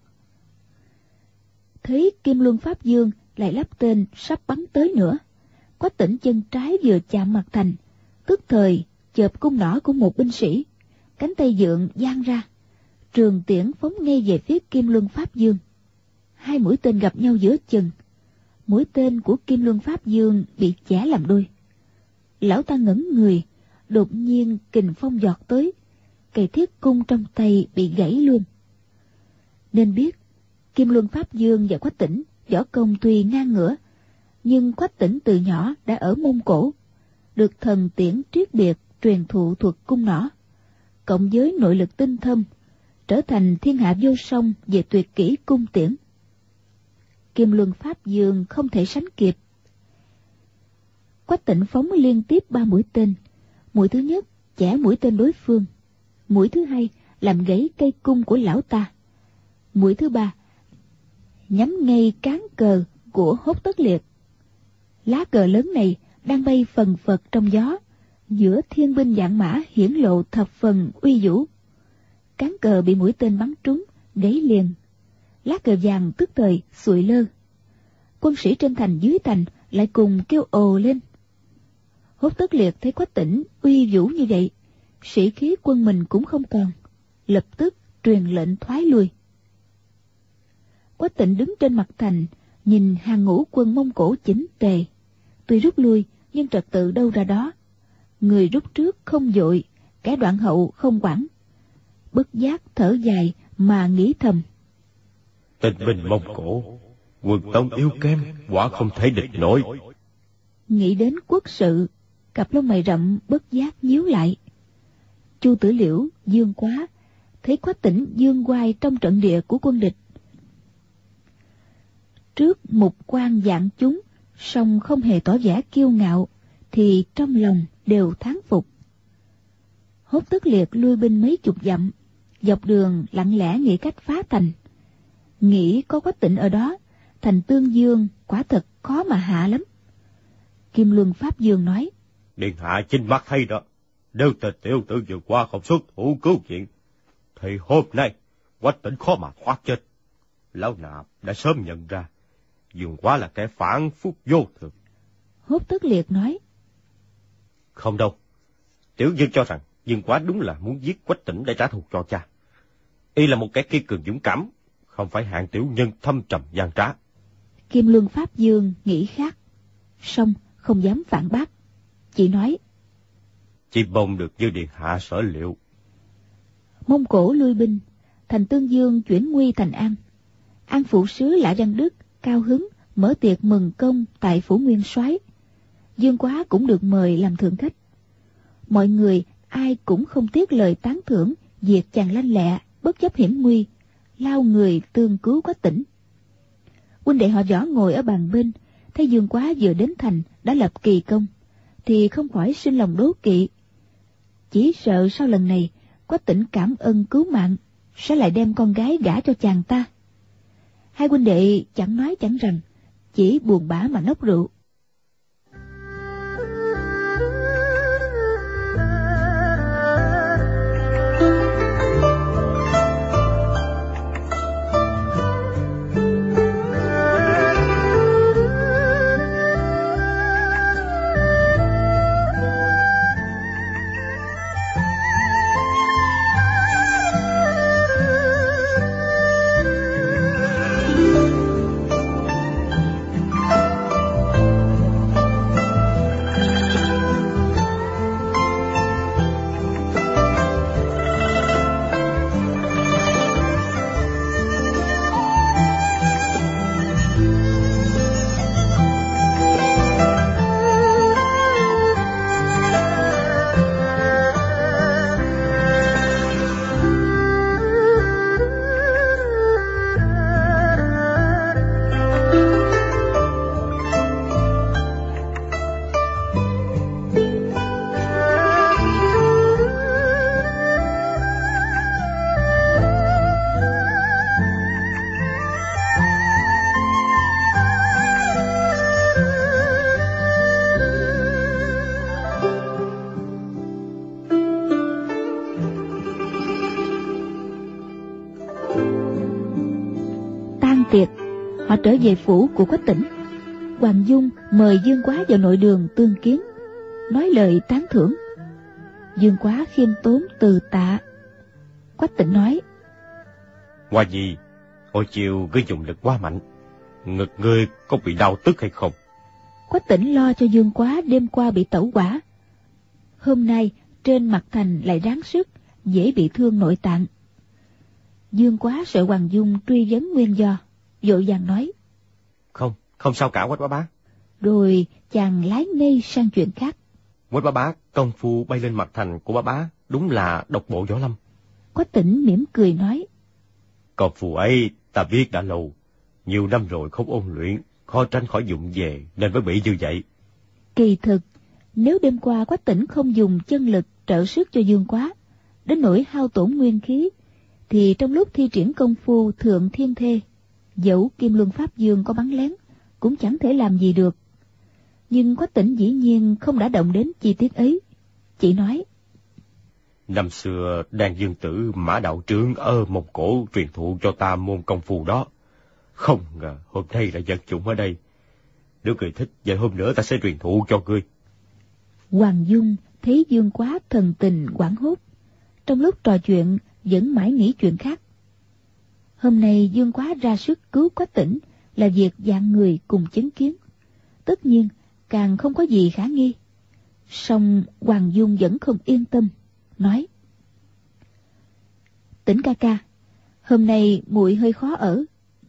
Thấy Kim Luân Pháp Dương lại lắp tên sắp bắn tới nữa, Quách Tĩnh chân trái vừa chạm mặt thành, tức thời chộp cung nỏ của một binh sĩ, cánh tay dượng giang ra, trường tiễn phóng ngay về phía Kim Luân Pháp Dương. Hai mũi tên gặp nhau giữa chừng, mũi tên của Kim Luân Pháp Dương bị chẻ làm đôi. Lão ta ngẩn người, đột nhiên kình phong giọt tới, cây thiết cung trong tay bị gãy luôn. Nên biết Kim Luân Pháp Dương và Quách Tĩnh võ công tuy ngang ngửa, nhưng Quách Tĩnh từ nhỏ đã ở Mông Cổ, được thần tiễn triết biệt truyền thụ thuật cung nỏ, cộng với nội lực tinh thâm, trở thành thiên hạ vô song về tuyệt kỹ cung tiễn. Kim Luân Pháp Dương không thể sánh kịp. Quách Tĩnh phóng liên tiếp ba mũi tên. Mũi thứ nhất chẻ mũi tên đối phương, mũi thứ hai làm gãy cây cung của lão ta, mũi thứ ba nhắm ngay cán cờ của Hốt Tất Liệt. Lá cờ lớn này đang bay phần phật trong gió, giữa thiên binh vạn mã hiển lộ thập phần uy vũ. Cán cờ bị mũi tên bắn trúng, gãy liền. Lá cờ vàng tức thời sụi lơ. Quân sĩ trên thành dưới thành lại cùng kêu ồ lên. Hốt Tất Liệt thấy Quách Tĩnh uy vũ như vậy, sĩ khí quân mình cũng không còn, lập tức truyền lệnh thoái lui. Quách Tĩnh đứng trên mặt thành, nhìn hàng ngũ quân Mông Cổ chỉnh tề. Tuy rút lui, nhưng trật tự đâu ra đó. Người rút trước không vội, kẻ đoạn hậu không quản. Bất giác thở dài mà nghĩ thầm: Tình binh Mông Cổ, quân tống yếu kém, quả không thể địch nổi. Nghĩ đến quốc sự, cặp lông mày rậm bất giác nhíu lại. Chu Tử Liễu, Dương Quá thấy Quách Tĩnh dương oai trong trận địa của quân địch, trước mục quan vạn chúng, song không hề tỏ vẻ kiêu ngạo, thì trong lòng đều thán phục. Hốt Tất Liệt lui binh mấy chục dặm, dọc đường lặng lẽ nghĩ cách phá thành. Nghĩ có Quách Tĩnh ở đó, thành Tương Dương quả thật khó mà hạ lắm. Kim Luân Pháp Dương nói: Điện hạ chính mắt thấy đó, nếu tên tiểu tử vừa qua không xuất thủ cứu viện, thì hôm nay Quách Tĩnh khó mà thoát chết. Lão nạp đã sớm nhận ra, Dương Quá là kẻ phản phúc vô thường. Hốt Tất Liệt nói: Không đâu, tiểu Dương cho rằng Dương Quá đúng là muốn giết Quách Tĩnh để trả thù cho cha. Y là một kẻ kiên cường dũng cảm, không phải hạng tiểu nhân thâm trầm gian trá. Kim Luân Pháp Dương nghĩ khác: song không dám phản bác. Chỉ nói: Chỉ mong được như điện hạ sở liệu. Mông Cổ lui binh, thành Tương Dương chuyển nguy thành An. An phủ sứ Lã Răng Đức cao hứng mở tiệc mừng công tại phủ nguyên soái. Dương Quá cũng được mời làm thượng khách. Mọi người ai cũng không tiếc lời tán thưởng việc chàng lanh lẹ, bất chấp hiểm nguy, lao người tương cứu Quách Tĩnh. Huynh đệ họ Võ ngồi ở bàn bên, thấy Dương Quá vừa đến thành đã lập kỳ công, thì không khỏi sinh lòng đố kỵ. Chỉ sợ sau lần này Quách Tĩnh cảm ơn cứu mạng, sẽ lại đem con gái gả cho chàng ta. Hai huynh đệ chẳng nói chẳng rằng, chỉ buồn bã mà nốc rượu. Tiệc, họ trở về phủ của Quách Tĩnh. Hoàng Dung mời Dương Quá vào nội đường tương kiến, nói lời tán thưởng. Dương Quá khiêm tốn từ tạ. Quách Tĩnh nói: Hoa Nhi, hồi chiều ngươi dùng lực quá mạnh, ngực ngươi có bị đau tức hay không? Quách Tĩnh lo cho Dương Quá đêm qua bị tẩu hỏa, hôm nay trên mặt thành lại ráng sức, dễ bị thương nội tạng. Dương Quá sợ Hoàng Dung truy vấn nguyên do, vội vàng nói: Không, không sao cả Quách bá bá. Rồi chàng lái mây sang chuyện khác. Quách bá bá, công phu bay lên mặt thành của bá bá đúng là độc bộ võ lâm. Quách Tĩnh mỉm cười nói: Công phu ấy ta biết đã lâu, nhiều năm rồi không ôn luyện, khó tránh khỏi dụng về nên mới bị như vậy. Kỳ thực, nếu đêm qua Quách Tĩnh không dùng chân lực trợ sức cho Dương Quá, đến nỗi hao tổn nguyên khí, thì trong lúc thi triển công phu thượng thiên thê, dẫu Kim Luân Pháp Dương có bắn lén, cũng chẳng thể làm gì được. Nhưng Quách Tĩnh dĩ nhiên không đã động đến chi tiết ấy, chỉ nói: Năm xưa Đan Dương Tử Mã Đạo Trướng ở Mông Cổ truyền thụ cho ta môn công phu đó. Không ngờ hôm nay lại vật dụng ở đây. Nếu người thích, vậy hôm nữa ta sẽ truyền thụ cho ngươi. Hoàng Dung thấy Dương Quá thần tình hoảng hốt, trong lúc trò chuyện vẫn mãi nghĩ chuyện khác. Hôm nay Dương Quá ra sức cứu Quách Tĩnh là việc dạng người cùng chứng kiến, tất nhiên càng không có gì khả nghi. Song Hoàng Dung vẫn không yên tâm, nói: Tĩnh ca ca, hôm nay muội hơi khó ở.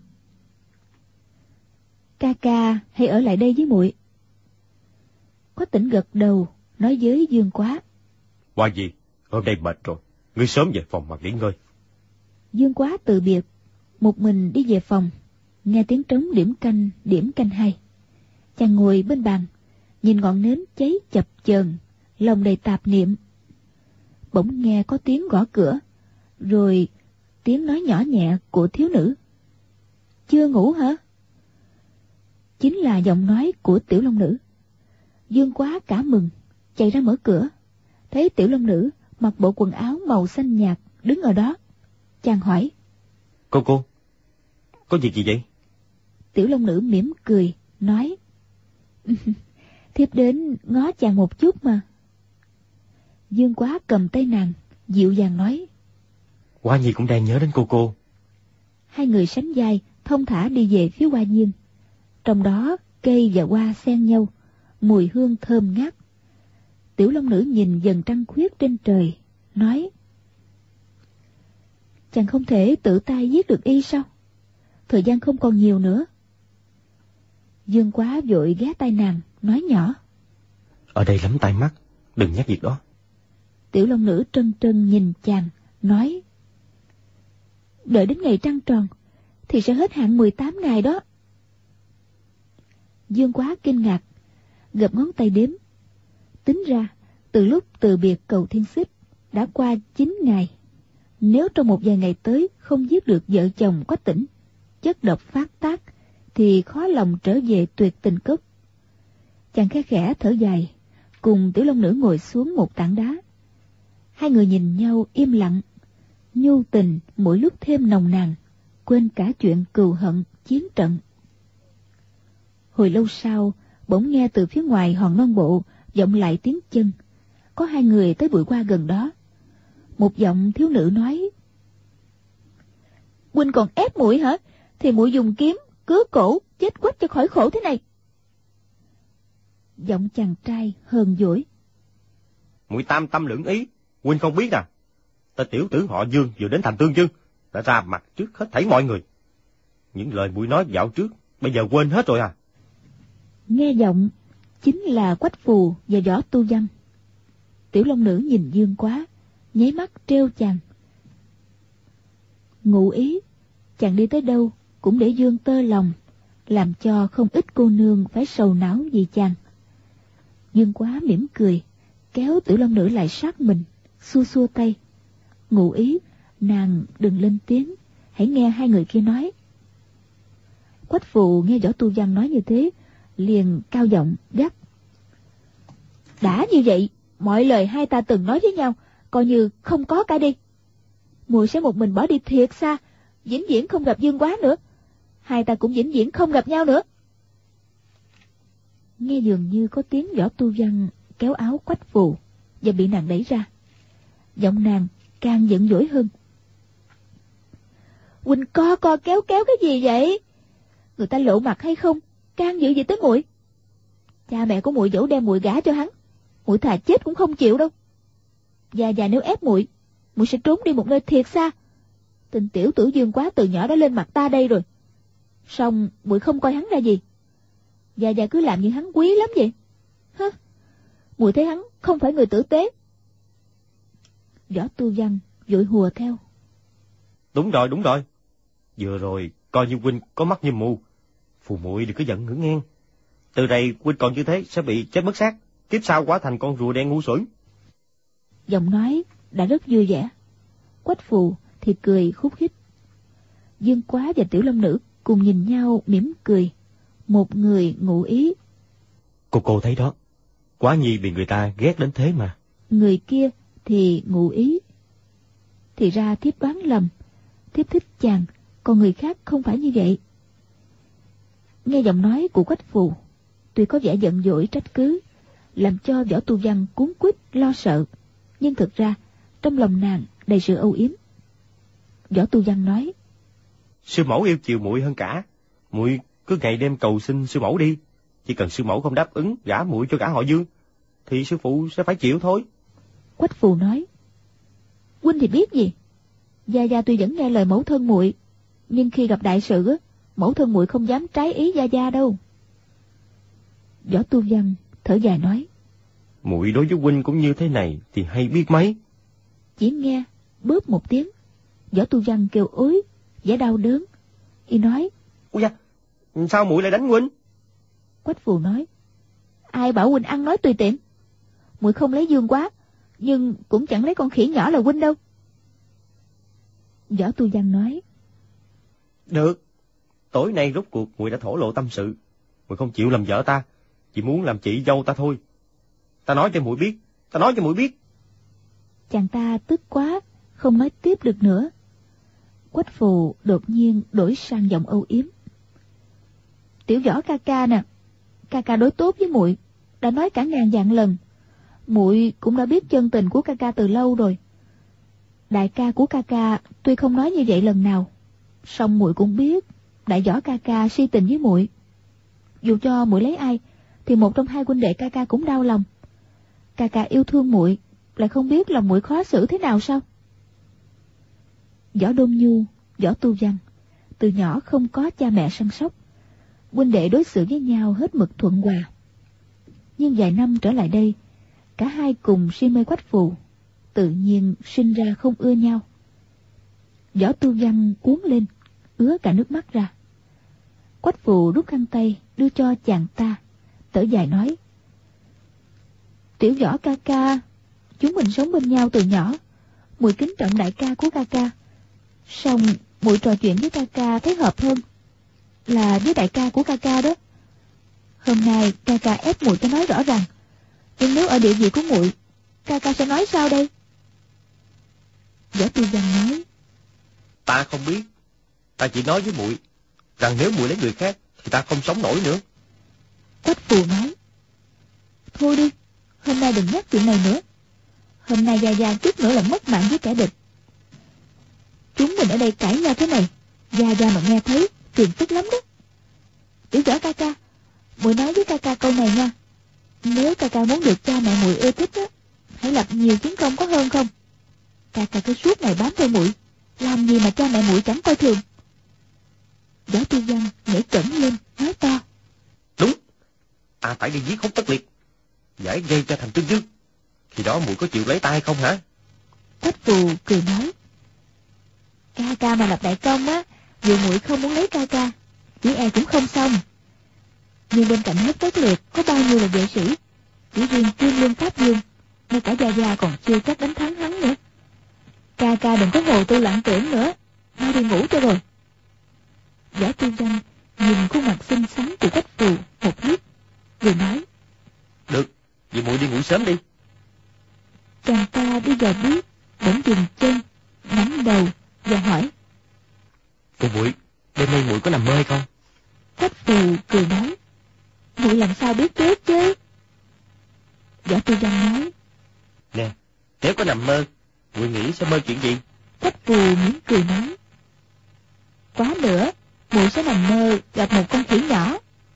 Ca ca hãy ở lại đây với muội. Quách Tĩnh gật đầu, nói với Dương Quá: Qua gì, hôm nay mệt rồi, ngươi sớm về phòng mà nghỉ ngơi. Dương Quá từ biệt, một mình đi về phòng, nghe tiếng trống điểm canh, điểm canh hai. Chàng ngồi bên bàn, nhìn ngọn nến cháy chập chờn, lòng đầy tạp niệm. Bỗng nghe có tiếng gõ cửa, rồi tiếng nói nhỏ nhẹ của thiếu nữ: Chưa ngủ hả? Chính là giọng nói của Tiểu Long Nữ. Dương Quá cả mừng, chạy ra mở cửa, thấy Tiểu Long Nữ mặc bộ quần áo màu xanh nhạt đứng ở đó. Chàng hỏi: Cô cô, có việc gì vậy? Tiểu Long Nữ mỉm cười, nói: Thiếp đến ngó chàng một chút mà. Dương Quá cầm tay nàng, dịu dàng nói: Hoa Nhi cũng đang nhớ đến cô cô. Hai người sánh vai, thông thả đi về phía Hoa Nhiên. Trong đó cây và hoa xen nhau, mùi hương thơm ngát. Tiểu Long Nữ nhìn dần trăng khuyết trên trời, nói: chàng không thể tự tay giết được y sao? Thời gian không còn nhiều nữa. Dương Quá vội ghé tai nàng, nói nhỏ: ở đây lắm tai mắt, đừng nhắc việc đó. Tiểu Long Nữ trân trân nhìn chàng, nói: đợi đến ngày trăng tròn thì sẽ hết hạn mười tám ngày đó. Dương Quá kinh ngạc, gập ngón tay đếm. Tính ra từ lúc từ biệt Cầu Thiên Xích đã qua chín ngày. Nếu trong một vài ngày tới không giết được vợ chồng Quách Tĩnh, chất độc phát tác, thì khó lòng trở về Tuyệt Tình Cốc. Chàng khẽ khẽ thở dài, cùng Tiểu Long Nữ ngồi xuống một tảng đá. Hai người nhìn nhau im lặng, nhu tình mỗi lúc thêm nồng nàn, quên cả chuyện cừu hận chiến trận. Hồi lâu sau, bỗng nghe từ phía ngoài hòn non bộ vọng lại tiếng chân. Có hai người tới bụi hoa gần đó. Một giọng thiếu nữ nói: huynh còn ép muội hả? Thì muội dùng kiếm cứa cổ chết quách cho khỏi khổ thế này. Giọng chàng trai hờn dỗi: muội tam tâm lưỡng ý, huynh không biết à? Ta tiểu tử họ Dương vừa đến thành Tương Dương, đã ra mặt trước hết thảy mọi người. Những lời muội nói dạo trước bây giờ quên hết rồi à? Nghe giọng chính là Quách Phù và Võ Tu Văn. Tiểu Long Nữ nhìn Dương Quá, nháy mắt trêu chàng: ngụ ý chàng đi tới đâu cũng để Dương tơ lòng, làm cho không ít cô nương phải sầu não vì chàng. Dương Quá mỉm cười, kéo Tiểu Long Nữ lại sát mình, xua xua tay, ngụ ý nàng đừng lên tiếng, hãy nghe hai người kia nói. Quách Phù nghe Võ Tu Văn nói như thế, liền cao giọng gắt: đã như vậy, mọi lời hai ta từng nói với nhau coi như không có cả đi. Muội sẽ một mình bỏ đi thiệt xa, vĩnh viễn không gặp Dương Quá nữa. Hai ta cũng vĩnh viễn không gặp nhau nữa. Nghe dường như có tiếng Võ Tu Văn kéo áo Quách Phù và bị nàng đẩy ra. Giọng nàng càng giận dỗi hơn: huynh co co kéo kéo cái gì vậy? Người ta lộ mặt hay không, can dự gì tới muội? Cha mẹ của muội dẫu đem muội gả cho hắn, muội thà chết cũng không chịu đâu. Già già nếu ép muội, muội sẽ trốn đi một nơi thiệt xa. Tình tiểu tử Dương Quá từ nhỏ đã lên mặt ta đây rồi, song muội không coi hắn ra gì. Già già cứ làm như hắn quý lắm vậy. Hả? Muội thấy hắn không phải người tử tế. Võ Tu Văn vội hùa theo: đúng rồi, đúng rồi. Vừa rồi coi như huynh có mắt như mù. Phù muội đừng có giận nữa nghe. Từ đây huynh còn như thế sẽ bị chết mất xác, kiếp sau hóa thành con rùa đen ngu xuẩn. Giọng nói đã rất vui vẻ. Quách Phù thì cười khúc khích. Dương Quá và Tiểu Long Nữ cùng nhìn nhau mỉm cười, một người ngụ ý: Cô cô thấy đó, Quá Nhi bị người ta ghét đến thế mà. Người kia thì ngụ ý: thì ra thiếp đoán lầm, thiếp thích chàng, còn người khác không phải như vậy. Nghe giọng nói của Quách Phù, tuy có vẻ giận dỗi trách cứ, làm cho Võ Tu Văn cuống quýt lo sợ, nhưng thực ra trong lòng nàng đầy sự âu yếm. Võ Tu Văn nói: sư mẫu yêu chiều muội hơn cả, muội cứ ngày đêm cầu xin sư mẫu đi. Chỉ cần sư mẫu không đáp ứng gả muội cho gã họ Dương, thì sư phụ sẽ phải chịu thôi. Quách Phù nói: huynh thì biết gì? Gia Gia tuy vẫn nghe lời mẫu thân muội, nhưng khi gặp đại sự, mẫu thân muội không dám trái ý Gia Gia đâu. Võ Tu Văn thở dài nói: muội đối với huynh cũng như thế này thì hay biết mấy. Chỉ nghe bóp một tiếng, Võ Tu Văn kêu ối, vẻ đau đớn. Y nói: ôi da, sao muội lại đánh huynh? Quách Phù nói: ai bảo huynh ăn nói tùy tiện? Muội không lấy Dương Quá, nhưng cũng chẳng lấy con khỉ nhỏ là huynh đâu. Võ Tu Văn nói: được, tối nay rốt cuộc muội đã thổ lộ tâm sự. Muội không chịu làm vợ ta, chỉ muốn làm chị dâu ta thôi. Ta nói cho muội biết, ta nói cho muội biết. Chàng ta tức quá, không nói tiếp được nữa. Quách Phù đột nhiên đổi sang giọng âu yếm: Tiểu Võ ca ca nè, ca ca đối tốt với muội, đã nói cả ngàn vạn lần. Muội cũng đã biết chân tình của ca ca từ lâu rồi. Đại ca của ca ca tuy không nói như vậy lần nào, song muội cũng biết đại Võ ca ca si tình với muội. Dù cho muội lấy ai thì một trong hai huynh đệ ca ca cũng đau lòng. Ca ca yêu thương muội, lại không biết lòng muội khó xử thế nào sao? Võ Đôn Nhu, Võ Tu Văn từ nhỏ không có cha mẹ săn sóc, huynh đệ đối xử với nhau hết mực thuận hòa. Nhưng vài năm trở lại đây, cả hai cùng si mê Quách Phù, tự nhiên sinh ra không ưa nhau. Võ Tu Văn cuống lên, ứa cả nước mắt ra. Quách Phù rút khăn tay đưa cho chàng ta, thở dài nói: Tiểu Võ ca ca, chúng mình sống bên nhau từ nhỏ, muội kính trọng đại ca của ca ca. Xong muội trò chuyện với ca ca thấy hợp hơn là với đại ca của ca ca đó. Hôm nay ca ca ép muội cho nói rõ ràng, nhưng nếu ở địa vị của muội, ca ca sẽ nói sao đây? Võ Tu Văn nói: Ta không biết, ta chỉ nói với muội rằng nếu muội lấy người khác thì ta không sống nổi nữa. Quách Phù nói: Thôi đi, hôm nay đừng nhắc chuyện này nữa. Hôm nay Gia Gia chút nữa là mất mạng với kẻ địch. Chúng mình ở đây cãi nhau thế này, Gia Gia mà nghe thấy phiền phức lắm đó. Tiểu Võ ca ca, muội nói với ca ca câu này nha. Nếu ca ca muốn được cha mẹ muội ưa thích á, hãy lập nhiều chiến công có hơn không? Ca ca cứ suốt ngày bám theo muội, làm gì mà cha mẹ muội chẳng coi thường. Võ Tu Văn nhảy cẫng lên nói to: Đúng, ta phải đi giết Húc Tất Liệt, giải gây cho thành Tương Dương. Khi đó muội có chịu lấy ta hay không hả? Quách Phù cười nói: Ca ca mà lập đại công á, dù muội không muốn lấy ca ca, chỉ e cũng không xong. Nhưng bên cạnh Húc Tất Liệt có bao nhiêu là vệ sĩ, chỉ riêng Kim Luân Pháp Dương, ngay cả Gia Gia còn chưa chắc đánh thắng hắn nữa. Ca ca đừng có hồ tư loạn tưởng nữa, mau đi ngủ cho rồi. Võ Tu Văn nhìn khuôn mặt xinh xắn của Quách Phù một lúc, rồi nói: Được, vậy muội đi ngủ sớm đi. Chàng ta đi vào bước, bỗng dừng chân, nắm đầu và hỏi: Cô muội, đêm nay muội có nằm mơ hay không? Quách Phù cười nói: Muội làm sao biết trước chứ? Võ Tu Văn nói: Nè, nếu có nằm mơ, muội nghĩ sẽ mơ chuyện gì? Quách Phù mỉm cười nói: Quá nữa, muội sẽ nằm mơ gặp một con khỉ nhỏ.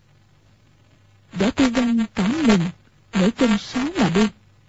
Võ Tu Văn cảm mừng, nhảy chân sáo mà đi.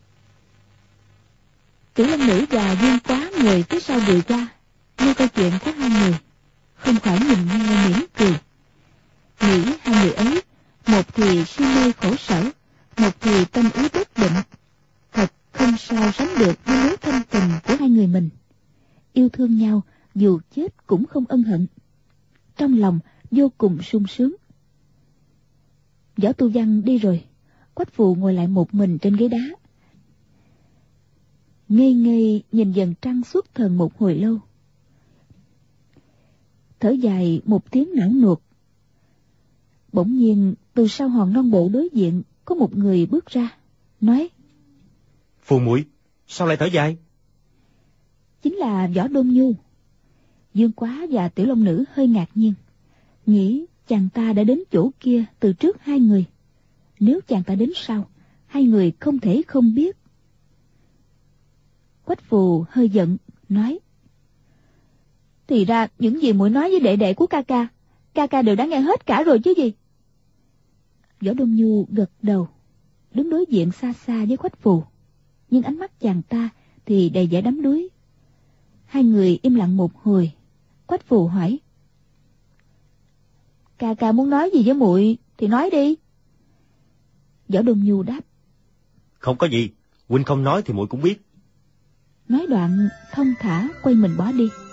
Tiểu Long Nữ và Dương Quá người phía sau đuổi qua, nghe câu chuyện của hai người, không khỏi nhìn nhau mỉm cười. Nghĩ hai người ấy, một thì si mê khổ sở, một thì tâm ý bất định, thật không sao sánh được với mối thâm tình của hai người mình. Yêu thương nhau dù chết cũng không ân hận, trong lòng vô cùng sung sướng. Võ Tu Văn đi rồi, Quách Phù ngồi lại một mình trên ghế đá, ngây ngây nhìn dần trăng suốt thần một hồi lâu, thở dài một tiếng não nuột. Bỗng nhiên từ sau hòn non bộ đối diện có một người bước ra, nói: Phù muội, sao lại thở dài? Chính là Võ Đôn Nhu. Dương Quá và Tiểu Long Nữ hơi ngạc nhiên, nghĩ chàng ta đã đến chỗ kia từ trước hai người. Nếu chàng ta đến sau, hai người không thể không biết. Quách Phù hơi giận, nói: Thì ra những gì muội nói với đệ đệ của ca ca, ca ca đều đã nghe hết cả rồi chứ gì. Võ Đôn Nhu gật đầu, đứng đối diện xa xa với Quách Phù, nhưng ánh mắt chàng ta thì đầy vẻ đắm đuối. Hai người im lặng một hồi. Quách Phù hỏi: Ca ca muốn nói gì với muội thì nói đi. Võ Đôn Nhu đáp: Không có gì, huynh không nói thì muội cũng biết. Nói đoạn thông thả quay mình bỏ đi.